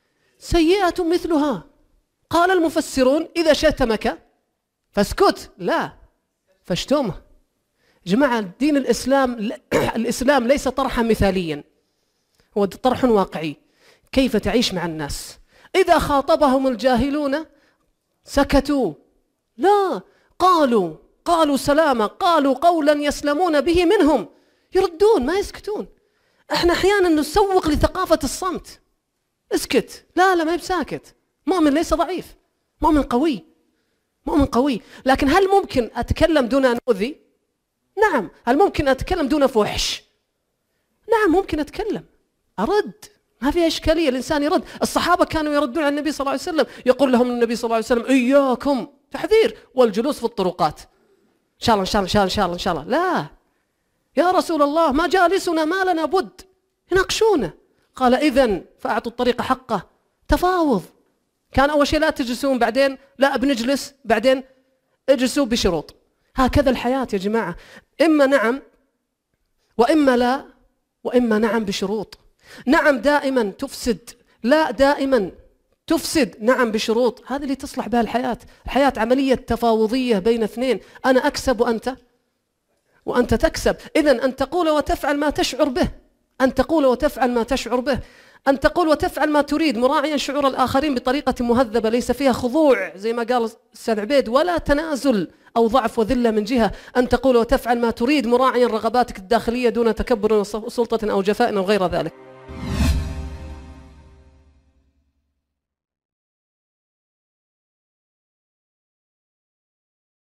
سيئة مثلها. قال المفسرون إذا شتمك فاسكت لا فاشتمه. جماعة دين الإسلام الإسلام ليس طرحا مثاليا هو طرح واقعي. كيف تعيش مع الناس؟ إذا خاطبهم الجاهلون سكتوا لا قالوا قالوا سلاما قالوا قولا يسلمون به منهم. يردون ما يسكتون. احنا احيانا نسوق لثقافة الصمت. اسكت لا لا ما بساكت. مؤمن ليس ضعيف مؤمن قوي مؤمن قوي. لكن هل ممكن أتكلم دون أن أؤذي؟ نعم. هل ممكن أتكلم دون فحش؟ نعم ممكن أتكلم أرد ما في إشكالية. الإنسان يرد. الصحابة كانوا يردون على النبي صلى الله عليه وسلم يقول لهم النبي صلى الله عليه وسلم إياكم تحذير والجلوس في الطرقات. إن شاء الله إن شاء الله إن شاء الله إن شاء الله لا يا رسول الله ما جالسنا ما لنا بد يناقشونه. قال إذن فأعطوا الطريق حقه. تفاوض. كان أول شيء لا تجلسون بعدين لا بنجلس بعدين اجلسوا بشروط. هكذا الحياة يا جماعة. إما نعم وإما لا وإما نعم بشروط. نعم دائما تفسد لا دائما تفسد. نعم بشروط. هذه اللي تصلح بها الحياة. الحياة عملية تفاوضية بين اثنين. أنا أكسب وأنت وأنت تكسب. إذن أن تقول وتفعل ما تشعر به. أن تقول وتفعل ما تشعر به. أن تقول وتفعل ما تريد مراعيا شعور الآخرين بطريقة مهذبة ليس فيها خضوع زي ما قال الأستاذ عبيد ولا تنازل أو ضعف وذلة من جهة. أن تقول وتفعل ما تريد مراعيا رغباتك الداخلية دون تكبر وسلطة أو جفاء أو غير ذلك.